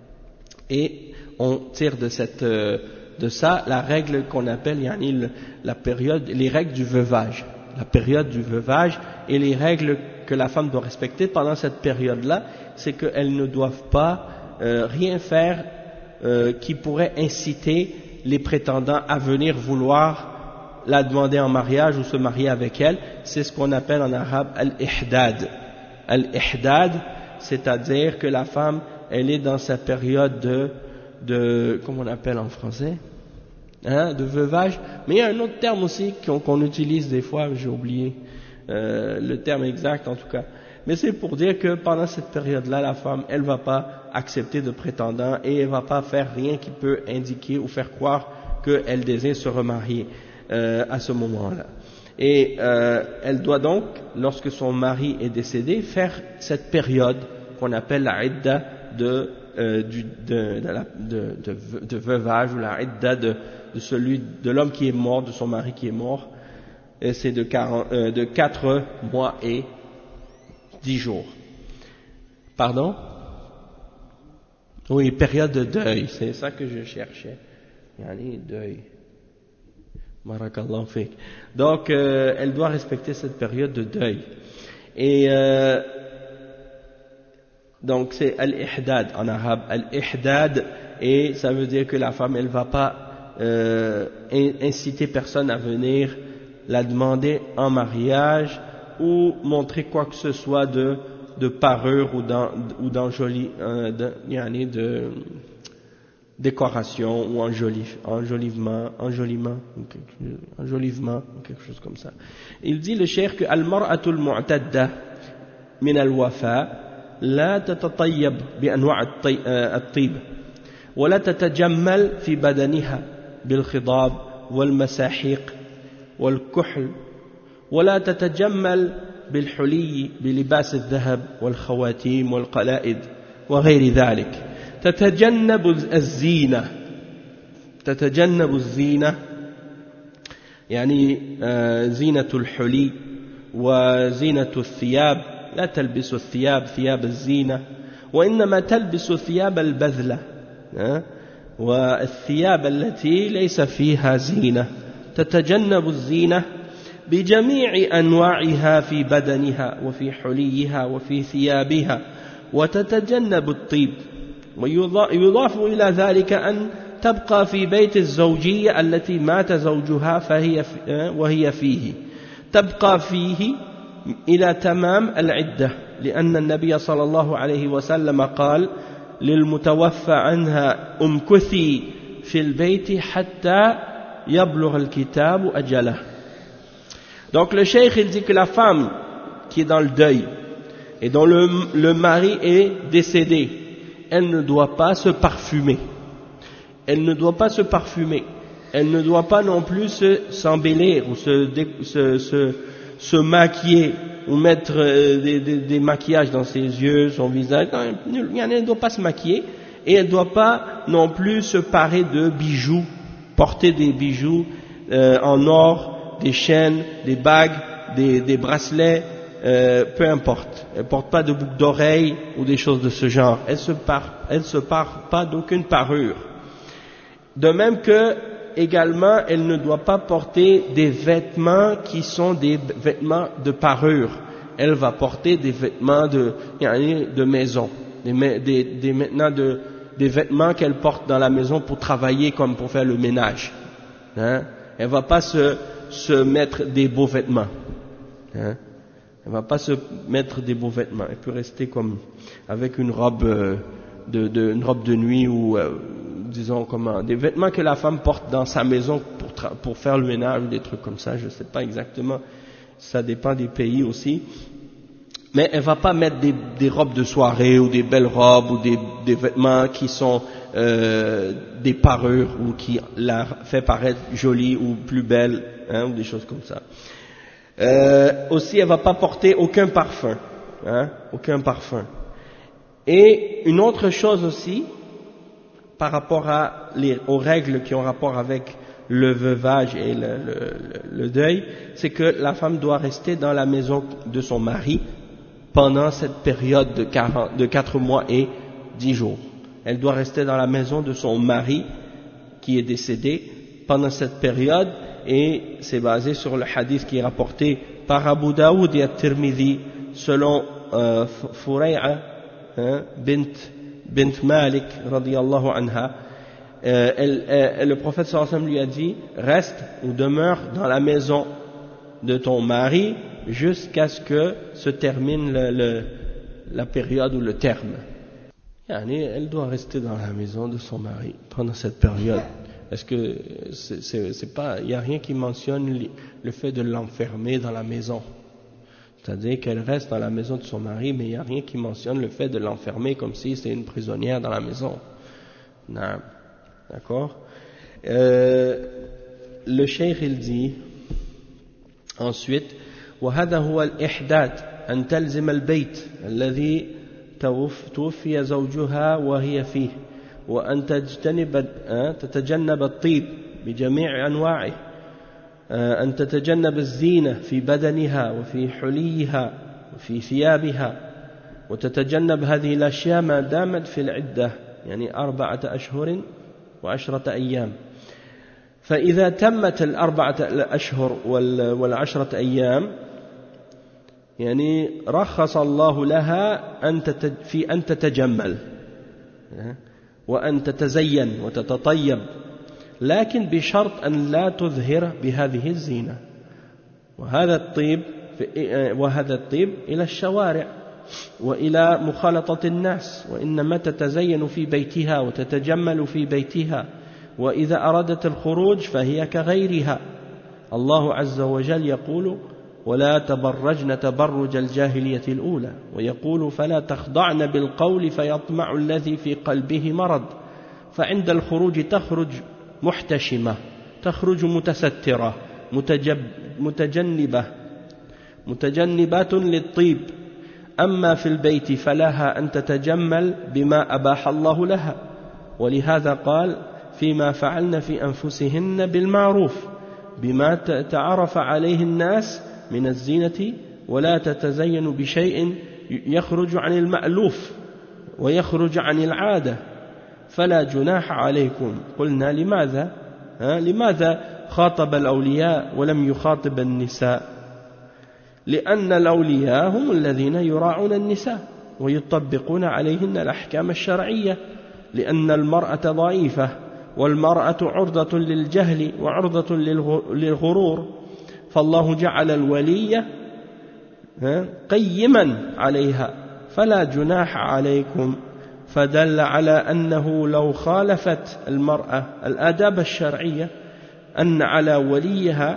Et on tire de cette, euh, de ça la règle qu'on appelle yani, la période, les règles du veuvage, la période du veuvage, et les règles que la femme doit respecter pendant cette période-là, c'est qu'elles ne doivent pas euh, rien faire euh, qui pourrait inciter les prétendants à venir vouloir la demander en mariage ou se marier avec elle. C'est ce qu'on appelle en arabe al-ihdad. Al-ihdad, c'est-à-dire que la femme, elle est dans sa période de de, comment on appelle en français, hein, de veuvage, mais il y a un autre terme aussi qu'on, qu'on utilise des fois, j'ai oublié euh, le terme exact en tout cas, Mais c'est pour dire que pendant cette période-là, la femme, elle ne va pas accepter de prétendant et elle ne va pas faire rien qui peut indiquer ou faire croire qu'elle désire se remarier euh, à ce moment-là. Et euh, elle doit donc, lorsque son mari est décédé, faire cette période qu'on appelle la idda de, euh, du, de, de, la, de, de, de veuvage, ou la idda de, de celui de l'homme qui est mort, de son mari qui est mort. Et c'est de, quarante, euh, de quatre mois et dix jours. Pardon? Oui, période de deuil, c'est ça que je cherchais. Yani, deuil. Barakallahu fik. Donc, euh, elle doit respecter cette période de deuil. Et euh, donc, c'est al-ihdad en arabe. Al-ihdad, et ça veut dire que la femme, elle ne va pas euh, inciter personne à venir la demander en mariage ou montrer quoi que ce soit de, de parure ou dans, ou d'enjoli, euh, de, yani de décoration ou enjolif, enjolivement, enjoliment, enjolivement, quelque chose comme ça. Il dit le cheikh que al-mar'atu al-mu'tadda min al-wafa la tatatayyab bi anwa' at-tib wa la tatajammal fi badaniha bil khidab wal masahiq wal kuhl ولا تتجمل بالحلي بلباس الذهب والخواتيم والقلائد وغير ذلك تتجنب الزينة تتجنب الزينة يعني زينة الحلي وزينة الثياب لا تلبس الثياب ثياب الزينة وإنما تلبس ثياب البذلة والثياب التي ليس فيها زينة تتجنب الزينة بجميع أنواعها في بدنها وفي حليها وفي ثيابها وتتجنب الطيب ويضاف إلى ذلك أن تبقى في بيت الزوجية التي مات زوجها فهي وهي فيه تبقى فيه إلى تمام العدة لأن النبي صلى الله عليه وسلم قال للمتوفى عنها امكثي في البيت حتى يبلغ الكتاب أجله. Donc le cheikh il dit que la femme qui est dans le deuil et dont le, le mari est décédé, elle ne doit pas se parfumer. Elle ne doit pas se parfumer. Elle ne doit pas non plus se, s'embellir ou se, se, se, se maquiller ou mettre des, des, des maquillages dans ses yeux, son visage. Non, elle ne doit pas se maquiller et elle ne doit pas non plus se parer de bijoux, porter des bijoux euh, en or, des chaînes, des bagues, des, des bracelets, euh, peu importe. Elle ne porte pas de boucles d'oreilles ou des choses de ce genre. Elle se part, elle se part pas d'aucune parure. De même que, également, elle ne doit pas porter des vêtements qui sont des vêtements de parure. Elle va porter des vêtements de, de maison, des, des, des, maintenant de, des vêtements qu'elle porte dans la maison pour travailler comme pour faire le ménage. Hein? Elle va pas se se mettre des beaux vêtements. Hein? Elle va pas se mettre des beaux vêtements. Elle peut rester comme avec une robe euh, de, de une robe de nuit ou euh, disons comment des vêtements que la femme porte dans sa maison pour pour faire le ménage ou des trucs comme ça. Je sais pas exactement. Ça dépend des pays aussi. Mais elle va pas mettre des, des robes de soirée ou des belles robes ou des, des vêtements qui sont euh, des parures ou qui la fait paraître jolie ou plus belle, hein, ou des choses comme ça. Euh, aussi, elle va pas porter aucun parfum, hein, aucun parfum. Et une autre chose aussi, par rapport à les, aux règles qui ont rapport avec le veuvage et le, le, le deuil, c'est que la femme doit rester dans la maison de son mari pendant cette période de, quarante, de quatre mois et dix jours. Elle doit rester dans la maison de son mari qui est décédé pendant cette période, et c'est basé sur le hadith qui est rapporté par Abu Daoud et At-Tirmidhi selon euh, Furay'a hein, bint, bint Malik radiyallahu anha. Euh, elle, elle, le prophète sallallahu alayhi wa sallam lui a dit reste ou demeure dans la maison de ton mari jusqu'à ce que se termine le, le, la période ou le terme. Yani, elle doit rester dans la maison de son mari pendant cette période. Est-ce que c'est, c'est, c'est pas, il n'y a rien qui mentionne le fait de l'enfermer dans la maison. C'est-à-dire qu'elle reste dans la maison de son mari, mais il n'y a rien qui mentionne le fait de l'enfermer comme si c'était une prisonnière dans la maison. Non. D'accord. euh, Le cheikh il dit ensuite وهذا هو الإحداد أن تلزم البيت الذي توفي زوجها وهي فيه وأن تجتنب تتجنب الطيب بجميع أنواعه أن تتجنب الزينة في بدنها وفي حليها وفي ثيابها وتتجنب هذه الأشياء ما دامت في العدة يعني أربعة أشهر وعشرة أيام. فإذا تمت الأربعة الأشهر والعشرة أيام يعني رخص الله لها أن في أن تتجمل وأن تتزين وتتطيب، لكن بشرط أن لا تظهر بهذه الزينة. وهذا الطيب وهذا الطيب إلى الشوارع وإلى مخالطة الناس، وإنما تتزين في بيتها وتتجمل في بيتها، وإذا أرادت الخروج فهي كغيرها. الله عز وجل يقول ولا تبرجن تبرج الجاهلية الأولى، ويقول فلا تخضعن بالقول فيطمع الذي في قلبه مرض. فعند الخروج تخرج محتشمة، تخرج متسترة متجب متجنبة متجنبات للطيب. أما في البيت فلها أن تتجمل بما أباح الله لها، ولهذا قال فيما فعلن في أنفسهن بالمعروف بما تعرف عليه الناس من الزينة، ولا تتزين بشيء يخرج عن المألوف ويخرج عن العادة، فلا جناح عليكم. قلنا لماذا؟ ها لماذا خاطب الأولياء ولم يخاطب النساء؟ لأن الأولياء هم الذين يراعون النساء ويطبقون عليهن الأحكام الشرعية، لأن المرأة ضعيفة والمرأة عرضة للجهل وعرضة للغرور، فالله جعل الولي قيما عليها فلا جناح عليكم. فدل على أنه لو خالفت المرأة الآداب الشرعية أن على وليها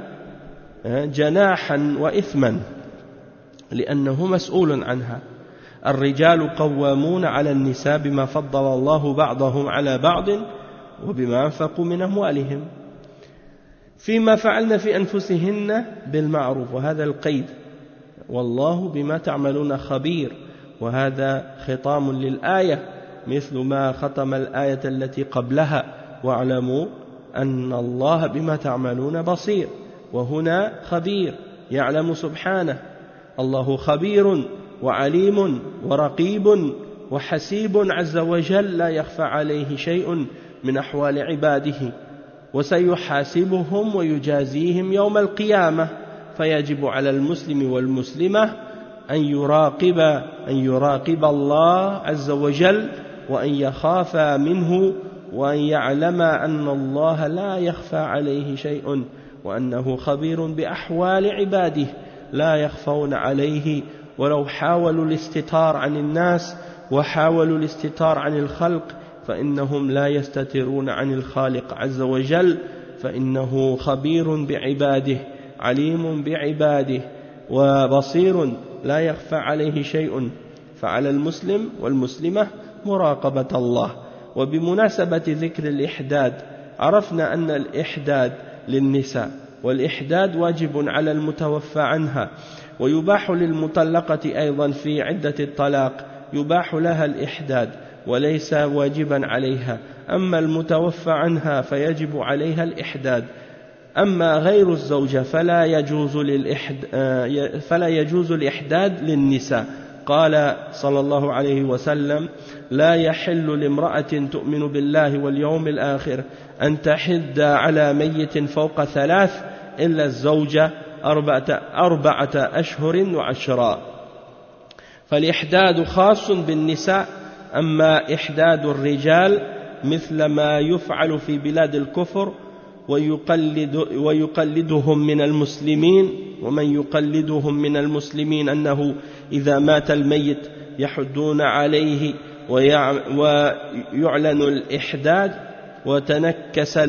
جناحا وإثما، لأنه مسؤول عنها. الرجال قوامون على النساء بما فضل الله بعضهم على بعض وبما أنفقوا من أموالهم فيما فعلن في أنفسهن بالمعروف. وهذا القيد والله بما تعملون خبير، وهذا خطام للآية مثل ما ختم الآية التي قبلها واعلموا أن الله بما تعملون بصير. وهنا خبير يعلم سبحانه، الله خبير وعليم ورقيب وحسيب عز وجل، لا يخفى عليه شيء من أحوال عباده، وسيحاسبهم ويجازيهم يوم القيامة. فيجب على المسلم والمسلمة أن يراقب أن يراقب الله عز وجل، وأن يخاف منه، وأن يعلم أن الله لا يخفى عليه شيء، وأنه خبير بأحوال عباده لا يخفون عليه. ولو حاولوا الاستتار عن الناس وحاولوا الاستتار عن الخلق فإنهم لا يستترون عن الخالق عز وجل، فإنه خبير بعباده عليم بعباده وبصير لا يخفى عليه شيء. فعلى المسلم والمسلمة مراقبة الله. وبمناسبة ذكر الإحداد، عرفنا أن الإحداد للنساء، والإحداد واجب على المتوفى عنها، ويباح للمطلقة أيضا في عدة الطلاق يباح لها الإحداد وليس واجبا عليها. أما المتوفى عنها فيجب عليها الإحداد. أما غير الزوجة فلا يجوز للإحداد فلا يجوز الإحداد للنساء. قال صلى الله عليه وسلم لا يحل لامرأة تؤمن بالله واليوم الآخر أن تحد على ميت فوق ثلاث إلا الزوجة أربعة, أربعة أشهر وعشرا. فالإحداد خاص بالنساء. أما إحداد الرجال مثل ما يفعل في بلاد الكفر ويقلد ويقلدهم من المسلمين، ومن يقلدهم من المسلمين أنه إذا مات الميت يحدون عليه ويعلن الإحداد وتنكس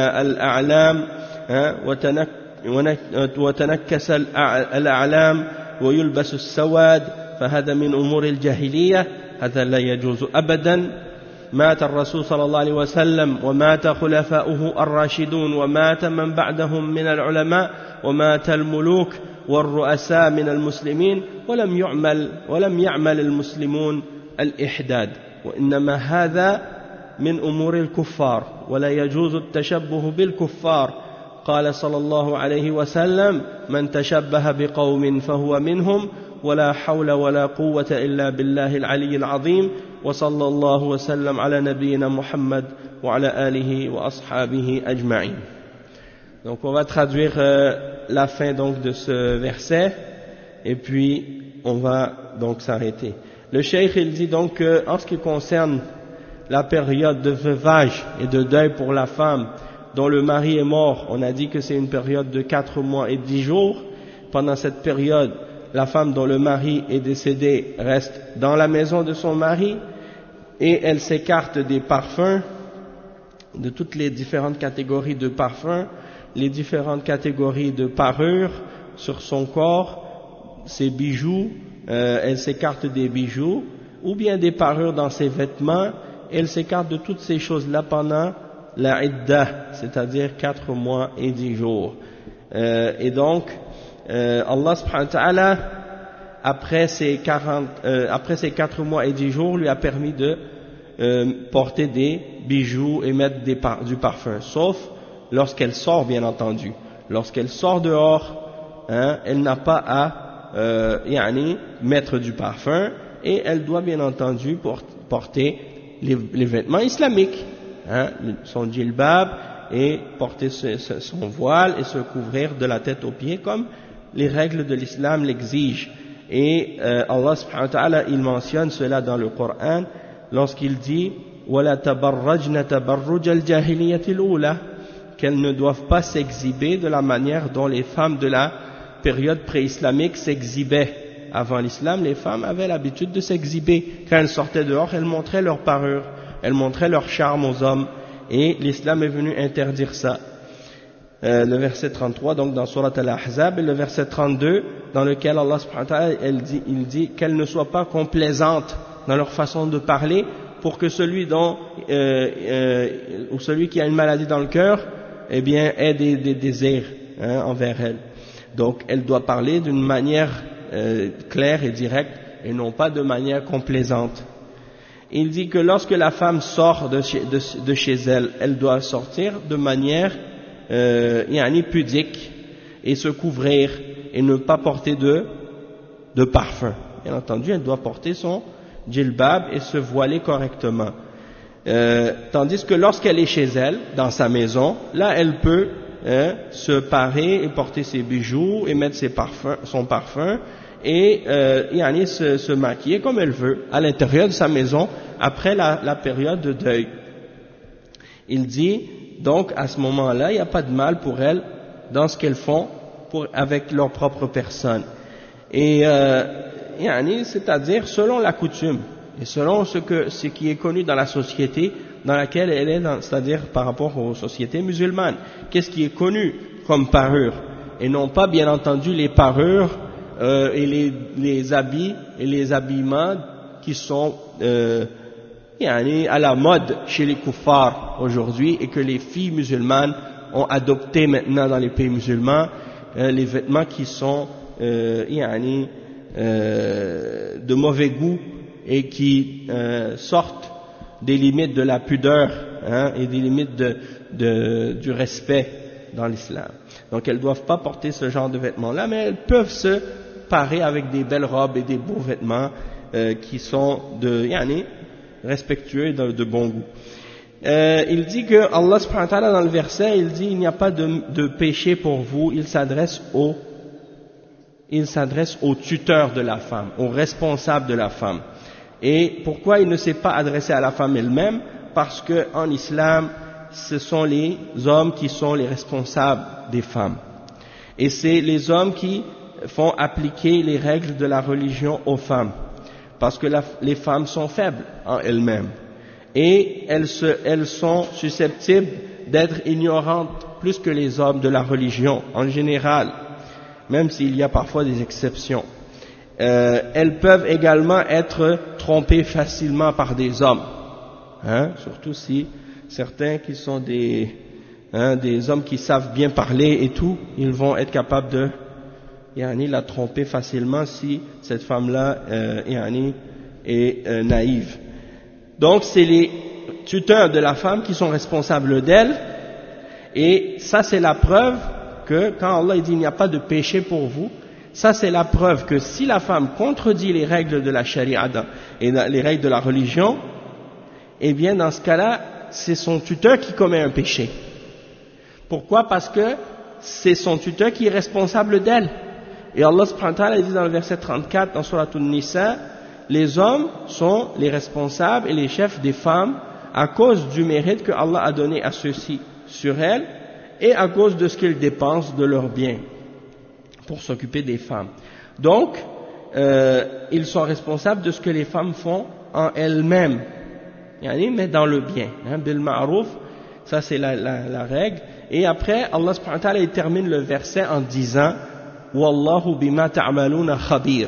الأعلام وتنكس الأعلام ويلبس السواد فهذا من أمور الجاهلية هذا لا يجوز أبدا. مات الرسول صلى الله عليه وسلم ومات خلفاؤه الراشدون ومات من بعدهم من العلماء ومات الملوك والرؤساء من المسلمين ولم يعمل ولم يعمل المسلمون الإحداد، وإنما هذا من أمور الكفار ولا يجوز التشبه بالكفار. قال صلى الله عليه وسلم من تشبه بقوم فهو منهم ولا حول ولا قوة إلا بالله العلي العظيم. وصلى الله وسلم على نبينا محمد وعلى آله وأصحابه أجمعين. Donc on va traduire euh, la fin donc de ce verset et puis on va donc s'arrêter. Le cheikh il dit donc que, en ce qui concerne la période de veuvage et de deuil pour la femme dont le mari est mort, on a dit que c'est une période de quatre mois et dix jours. Pendant cette période, la femme dont le mari est décédé reste dans la maison de son mari et elle s'écarte des parfums, de toutes les différentes catégories de parfums, les différentes catégories de parures sur son corps, ses bijoux, euh, elle s'écarte des bijoux, ou bien des parures dans ses vêtements, elle s'écarte de toutes ces choses-là pendant la iddah, c'est-à-dire quatre mois et dix jours. Euh, et donc, euh, Allah subhanahu wa ta'ala, après ces quarante, euh, après ces quatre mois et dix jours, lui a permis de euh, porter des bijoux et mettre des par du parfum, sauf lorsqu'elle sort, bien entendu. Lorsqu'elle sort dehors, hein, elle n'a pas à euh, yani, mettre du parfum et elle doit bien entendu porter les, les vêtements islamiques, hein, son djilbab et porter ce, ce, son voile et se couvrir de la tête aux pieds comme les règles de l'islam l'exigent. Et euh, Allah subhanahu wa ta'ala il mentionne cela dans le Coran lorsqu'il dit وَلَا تَبَرَّجْنَ تَبَرُّجَ الْجَاهِلِيَّةِ الْأُولَى, qu'elles ne doivent pas s'exhiber de la manière dont les femmes de la période pré-islamique s'exhibaient. Avant l'islam, les femmes avaient l'habitude de s'exhiber. Quand elles sortaient dehors, elles montraient leur parure, elles montraient leur charme aux hommes, et l'islam est venu interdire ça. Euh, le verset trente-trois, donc dans Surat Al-Ahzab, et le verset trente-deux, dans lequel Allah subhanahu wa ta'ala, il dit, il dit qu'elles ne soient pas complaisantes dans leur façon de parler, pour que celui dont, euh, euh, ou celui qui a une maladie dans le cœur, eh bien, ait des, des désirs hein, envers elle. Donc, elle doit parler d'une manière euh, claire et directe, et non pas de manière complaisante. Il dit que lorsque la femme sort de chez, de, de chez elle, elle doit sortir de manière euh, yani pudique et se couvrir et ne pas porter de, de parfum. Bien entendu, elle doit porter son djilbab et se voiler correctement. Euh, tandis que lorsqu'elle est chez elle, dans sa maison, là elle peut hein, se parer et porter ses bijoux et mettre ses parfums, son parfum et euh, yani se, se maquiller comme elle veut à l'intérieur de sa maison après la, la période de deuil. Il dit donc à ce moment-là il n'y a pas de mal pour elles dans ce qu'elles font pour, avec leur propre personne. Et euh, yani, c'est-à-dire selon la coutume et selon ce, que, ce qui est connu dans la société dans laquelle elle est, c'est-à-dire par rapport aux sociétés musulmanes. Qu'est-ce qui est connu comme parure? Et non pas bien entendu les parures euh, et les, les habits et les habillements qui sont euh, yani, à la mode chez les kuffars aujourd'hui et que les filles musulmanes ont adopté maintenant dans les pays musulmans, euh, les vêtements qui sont euh, yani, euh, de mauvais goût et qui euh, sortent des limites de la pudeur hein, et des limites de, de, du respect dans l'islam. Donc elles ne doivent pas porter ce genre de vêtements-là, mais elles peuvent se parer avec des belles robes et des beaux vêtements euh, qui sont de, yani, respectueux et de, de bon goût. Euh, il dit que Allah subhanahu wa ta'ala dans le verset, il dit il n'y a pas de, de péché pour vous, il s'adresse au, il s'adresse au tuteur de la femme, au responsable de la femme. Et pourquoi il ne s'est pas adressé à la femme elle-même? Parce que en islam, ce sont les hommes qui sont les responsables des femmes. Et c'est les hommes qui font appliquer les règles de la religion aux femmes. Parce que la, les femmes sont faibles en elles-mêmes. Et elles, se, elles sont susceptibles d'être ignorantes plus que les hommes de la religion en général, même s'il y a parfois des exceptions. euh, elles peuvent également être trompées facilement par des hommes, hein, surtout si certains qui sont des, hein, des hommes qui savent bien parler et tout, ils vont être capables de yani, la tromper facilement si cette femme-là euh, yani, est euh, naïve. Donc c'est les tuteurs de la femme qui sont responsables d'elle, et ça c'est la preuve que quand Allah dit il n'y a pas de péché pour vous, ça c'est la preuve que si la femme contredit les règles de la charia et les règles de la religion, eh bien dans ce cas-là c'est son tuteur qui commet un péché. Pourquoi? Parce que c'est son tuteur qui est responsable d'elle. Et Allah subhanahu wa ta'ala dit dans le verset trente-quatre dans Surat An-Nisa, les hommes sont les responsables et les chefs des femmes à cause du mérite que Allah a donné à ceux-ci sur elles et à cause de ce qu'ils dépensent de leurs biens pour s'occuper des femmes. Donc, euh, ils sont responsables de ce que les femmes font en elles-mêmes, mais dans le bien. Hein, bil ma'ruf, ça c'est la, la, la règle. Et après, Allah subhanahu wa ta'ala il termine le verset en disant Wallahu bima ta'maluna khabir.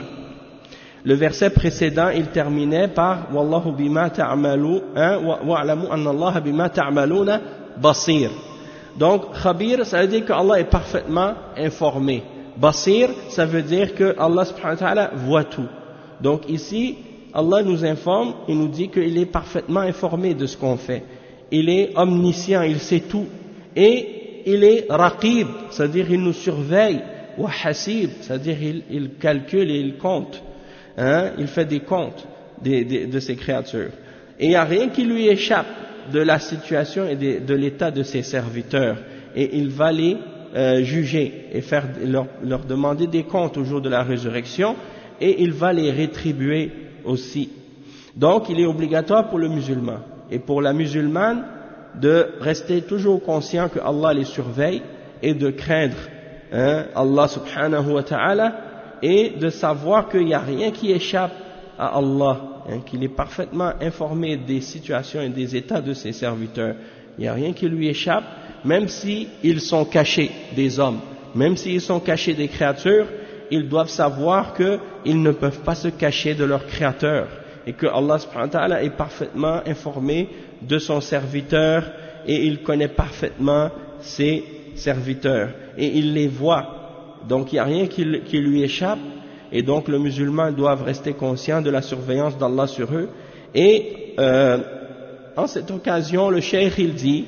Le verset précédent, il terminait par Wallahu bima ta'malu wa'lamu anna Allah bima ta'maluna basir. Donc, khabir, ça veut dire que Allah est parfaitement informé. Basir, ça veut dire que Allah subhanahu wa ta'ala voit tout. Donc ici, Allah nous informe et nous dit qu'il est parfaitement informé de ce qu'on fait. Il est omniscient, il sait tout. Et il est raqib, c'est-à-dire il nous surveille. Wa hasib, c'est-à-dire il, il calcule et il compte. Hein, il fait des comptes de, de, de ses créatures. Et il n'y a rien qui lui échappe de la situation et de, de l'état de ses serviteurs. Et il va les euh, juger et faire, leur, leur demander des comptes au jour de la résurrection. Et il va les rétribuer aussi. Donc il est obligatoire pour le musulman et pour la musulmane de rester toujours conscient que Allah les surveille et de craindre hein, Allah subhanahu wa ta'ala et de savoir qu'il n'y a rien qui échappe à Allah, hein, qu'il est parfaitement informé des situations et des états de ses serviteurs. Il n'y a rien qui lui échappe, même s'ils sont cachés des hommes, même s'ils sont cachés des créatures, ils doivent savoir qu'ils ne peuvent pas se cacher de leur créateur et que Allah subhanahu wa ta'ala est parfaitement informé de son serviteur et il connaît parfaitement ses serviteurs et il les voit. Donc il n'y a rien qui, qui lui échappe et donc le musulman doit rester conscient de la surveillance d'Allah sur eux. Et euh, en cette occasion, le cheikh il dit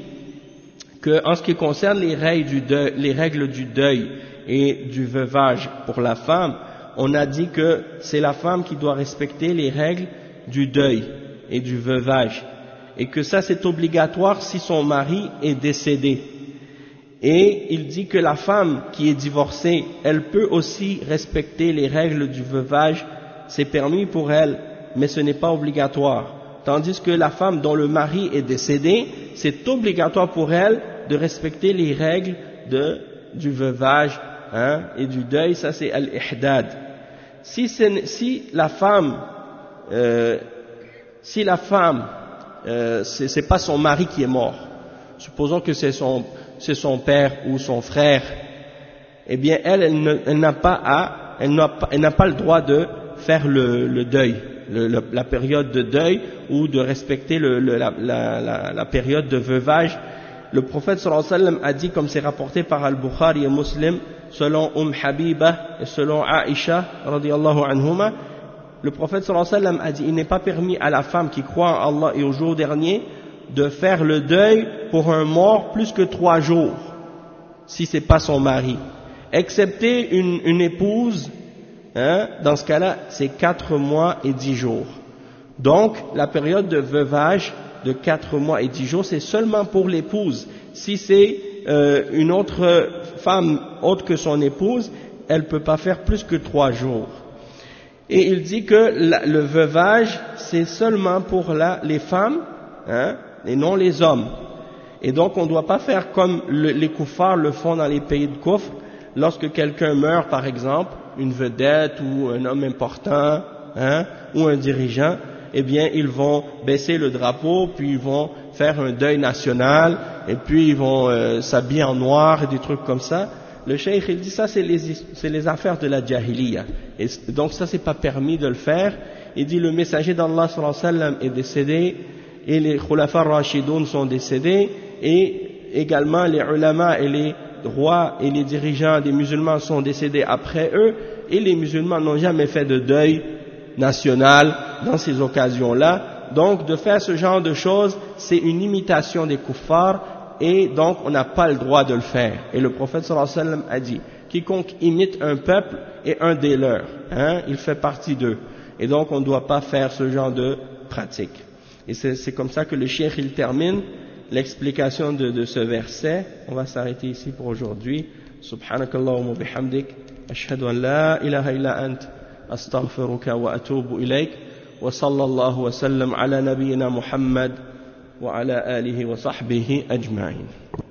que en ce qui concerne les règles du deuil, les règles du deuil et du veuvage pour la femme, on a dit que c'est la femme qui doit respecter les règles du deuil et du veuvage et que ça c'est obligatoire si son mari est décédé. Et il dit que la femme qui est divorcée, elle peut aussi respecter les règles du veuvage, c'est permis pour elle, mais ce n'est pas obligatoire. Tandis que la femme dont le mari est décédé, c'est obligatoire pour elle de respecter les règles de, du veuvage hein, et du deuil, ça c'est al-ihdad. Si, si la femme, euh, si la femme, euh, c'est, c'est pas son mari qui est mort, supposons que c'est son c'est son père ou son frère, eh bien elle, elle, ne, elle n'a pas à, elle n'a pas, elle n'a pas le droit de faire le, le deuil, le, le, la période de deuil ou de respecter le, le, la, la, la, la période de veuvage. Le prophète sallallahu alayhi wa sallam a dit, comme c'est rapporté par Al-Bukhari et Muslim, selon Umm Habiba et selon Aïcha radiyallahu anhuma, le prophète sallallahu alayhi wa sallam a dit, il n'est pas permis à la femme qui croit en Allah et au jour dernier de faire le deuil pour un mort plus que trois jours, si c'est pas son mari, excepté une, une épouse, hein, dans ce cas-là, c'est quatre mois et dix jours. Donc, la période de veuvage de quatre mois et dix jours, c'est seulement pour l'épouse. Si c'est euh, une autre femme autre que son épouse, elle peut pas faire plus que trois jours. Et il dit que la, le veuvage, c'est seulement pour la, les femmes, hein, et non les hommes. Et donc on ne doit pas faire comme le, les koufars le font dans les pays de Koufr, lorsque quelqu'un meurt par exemple, une vedette ou un homme important, hein, ou un dirigeant, eh bien ils vont baisser le drapeau, puis ils vont faire un deuil national, et puis ils vont euh, s'habiller en noir et des trucs comme ça. le cheikh il dit ça c'est les, c'est les affaires de la jahiliya, et donc ça c'est pas permis de le faire. Il dit le messager d'Allah sallallahu alayhi wa sallam est décédé et les khulafa rashidoun sont décédés, et également les ulama et les rois et les dirigeants des musulmans sont décédés après eux, et les musulmans n'ont jamais fait de deuil national dans ces occasions-là. Donc de faire ce genre de choses, c'est une imitation des kuffars, et donc on n'a pas le droit de le faire. Et le prophète sallallahu alayhi wa sallam a dit, quiconque imite un peuple est un des leurs, hein, il fait partie d'eux, et donc on ne doit pas faire ce genre de pratique. Et c'est, c'est comme ça que le cheikh il termine l'explication de, de ce verset. On va s'arrêter ici pour aujourd'hui. Subhanakallahumma bihamdik, ashhadu an la ilaha illa ant, astaghfiruka wa atubu ilayk, wa sallallahu wa sallam ala nabiyyina Muhammad wa ala alihi wa sahbihi ajma'in.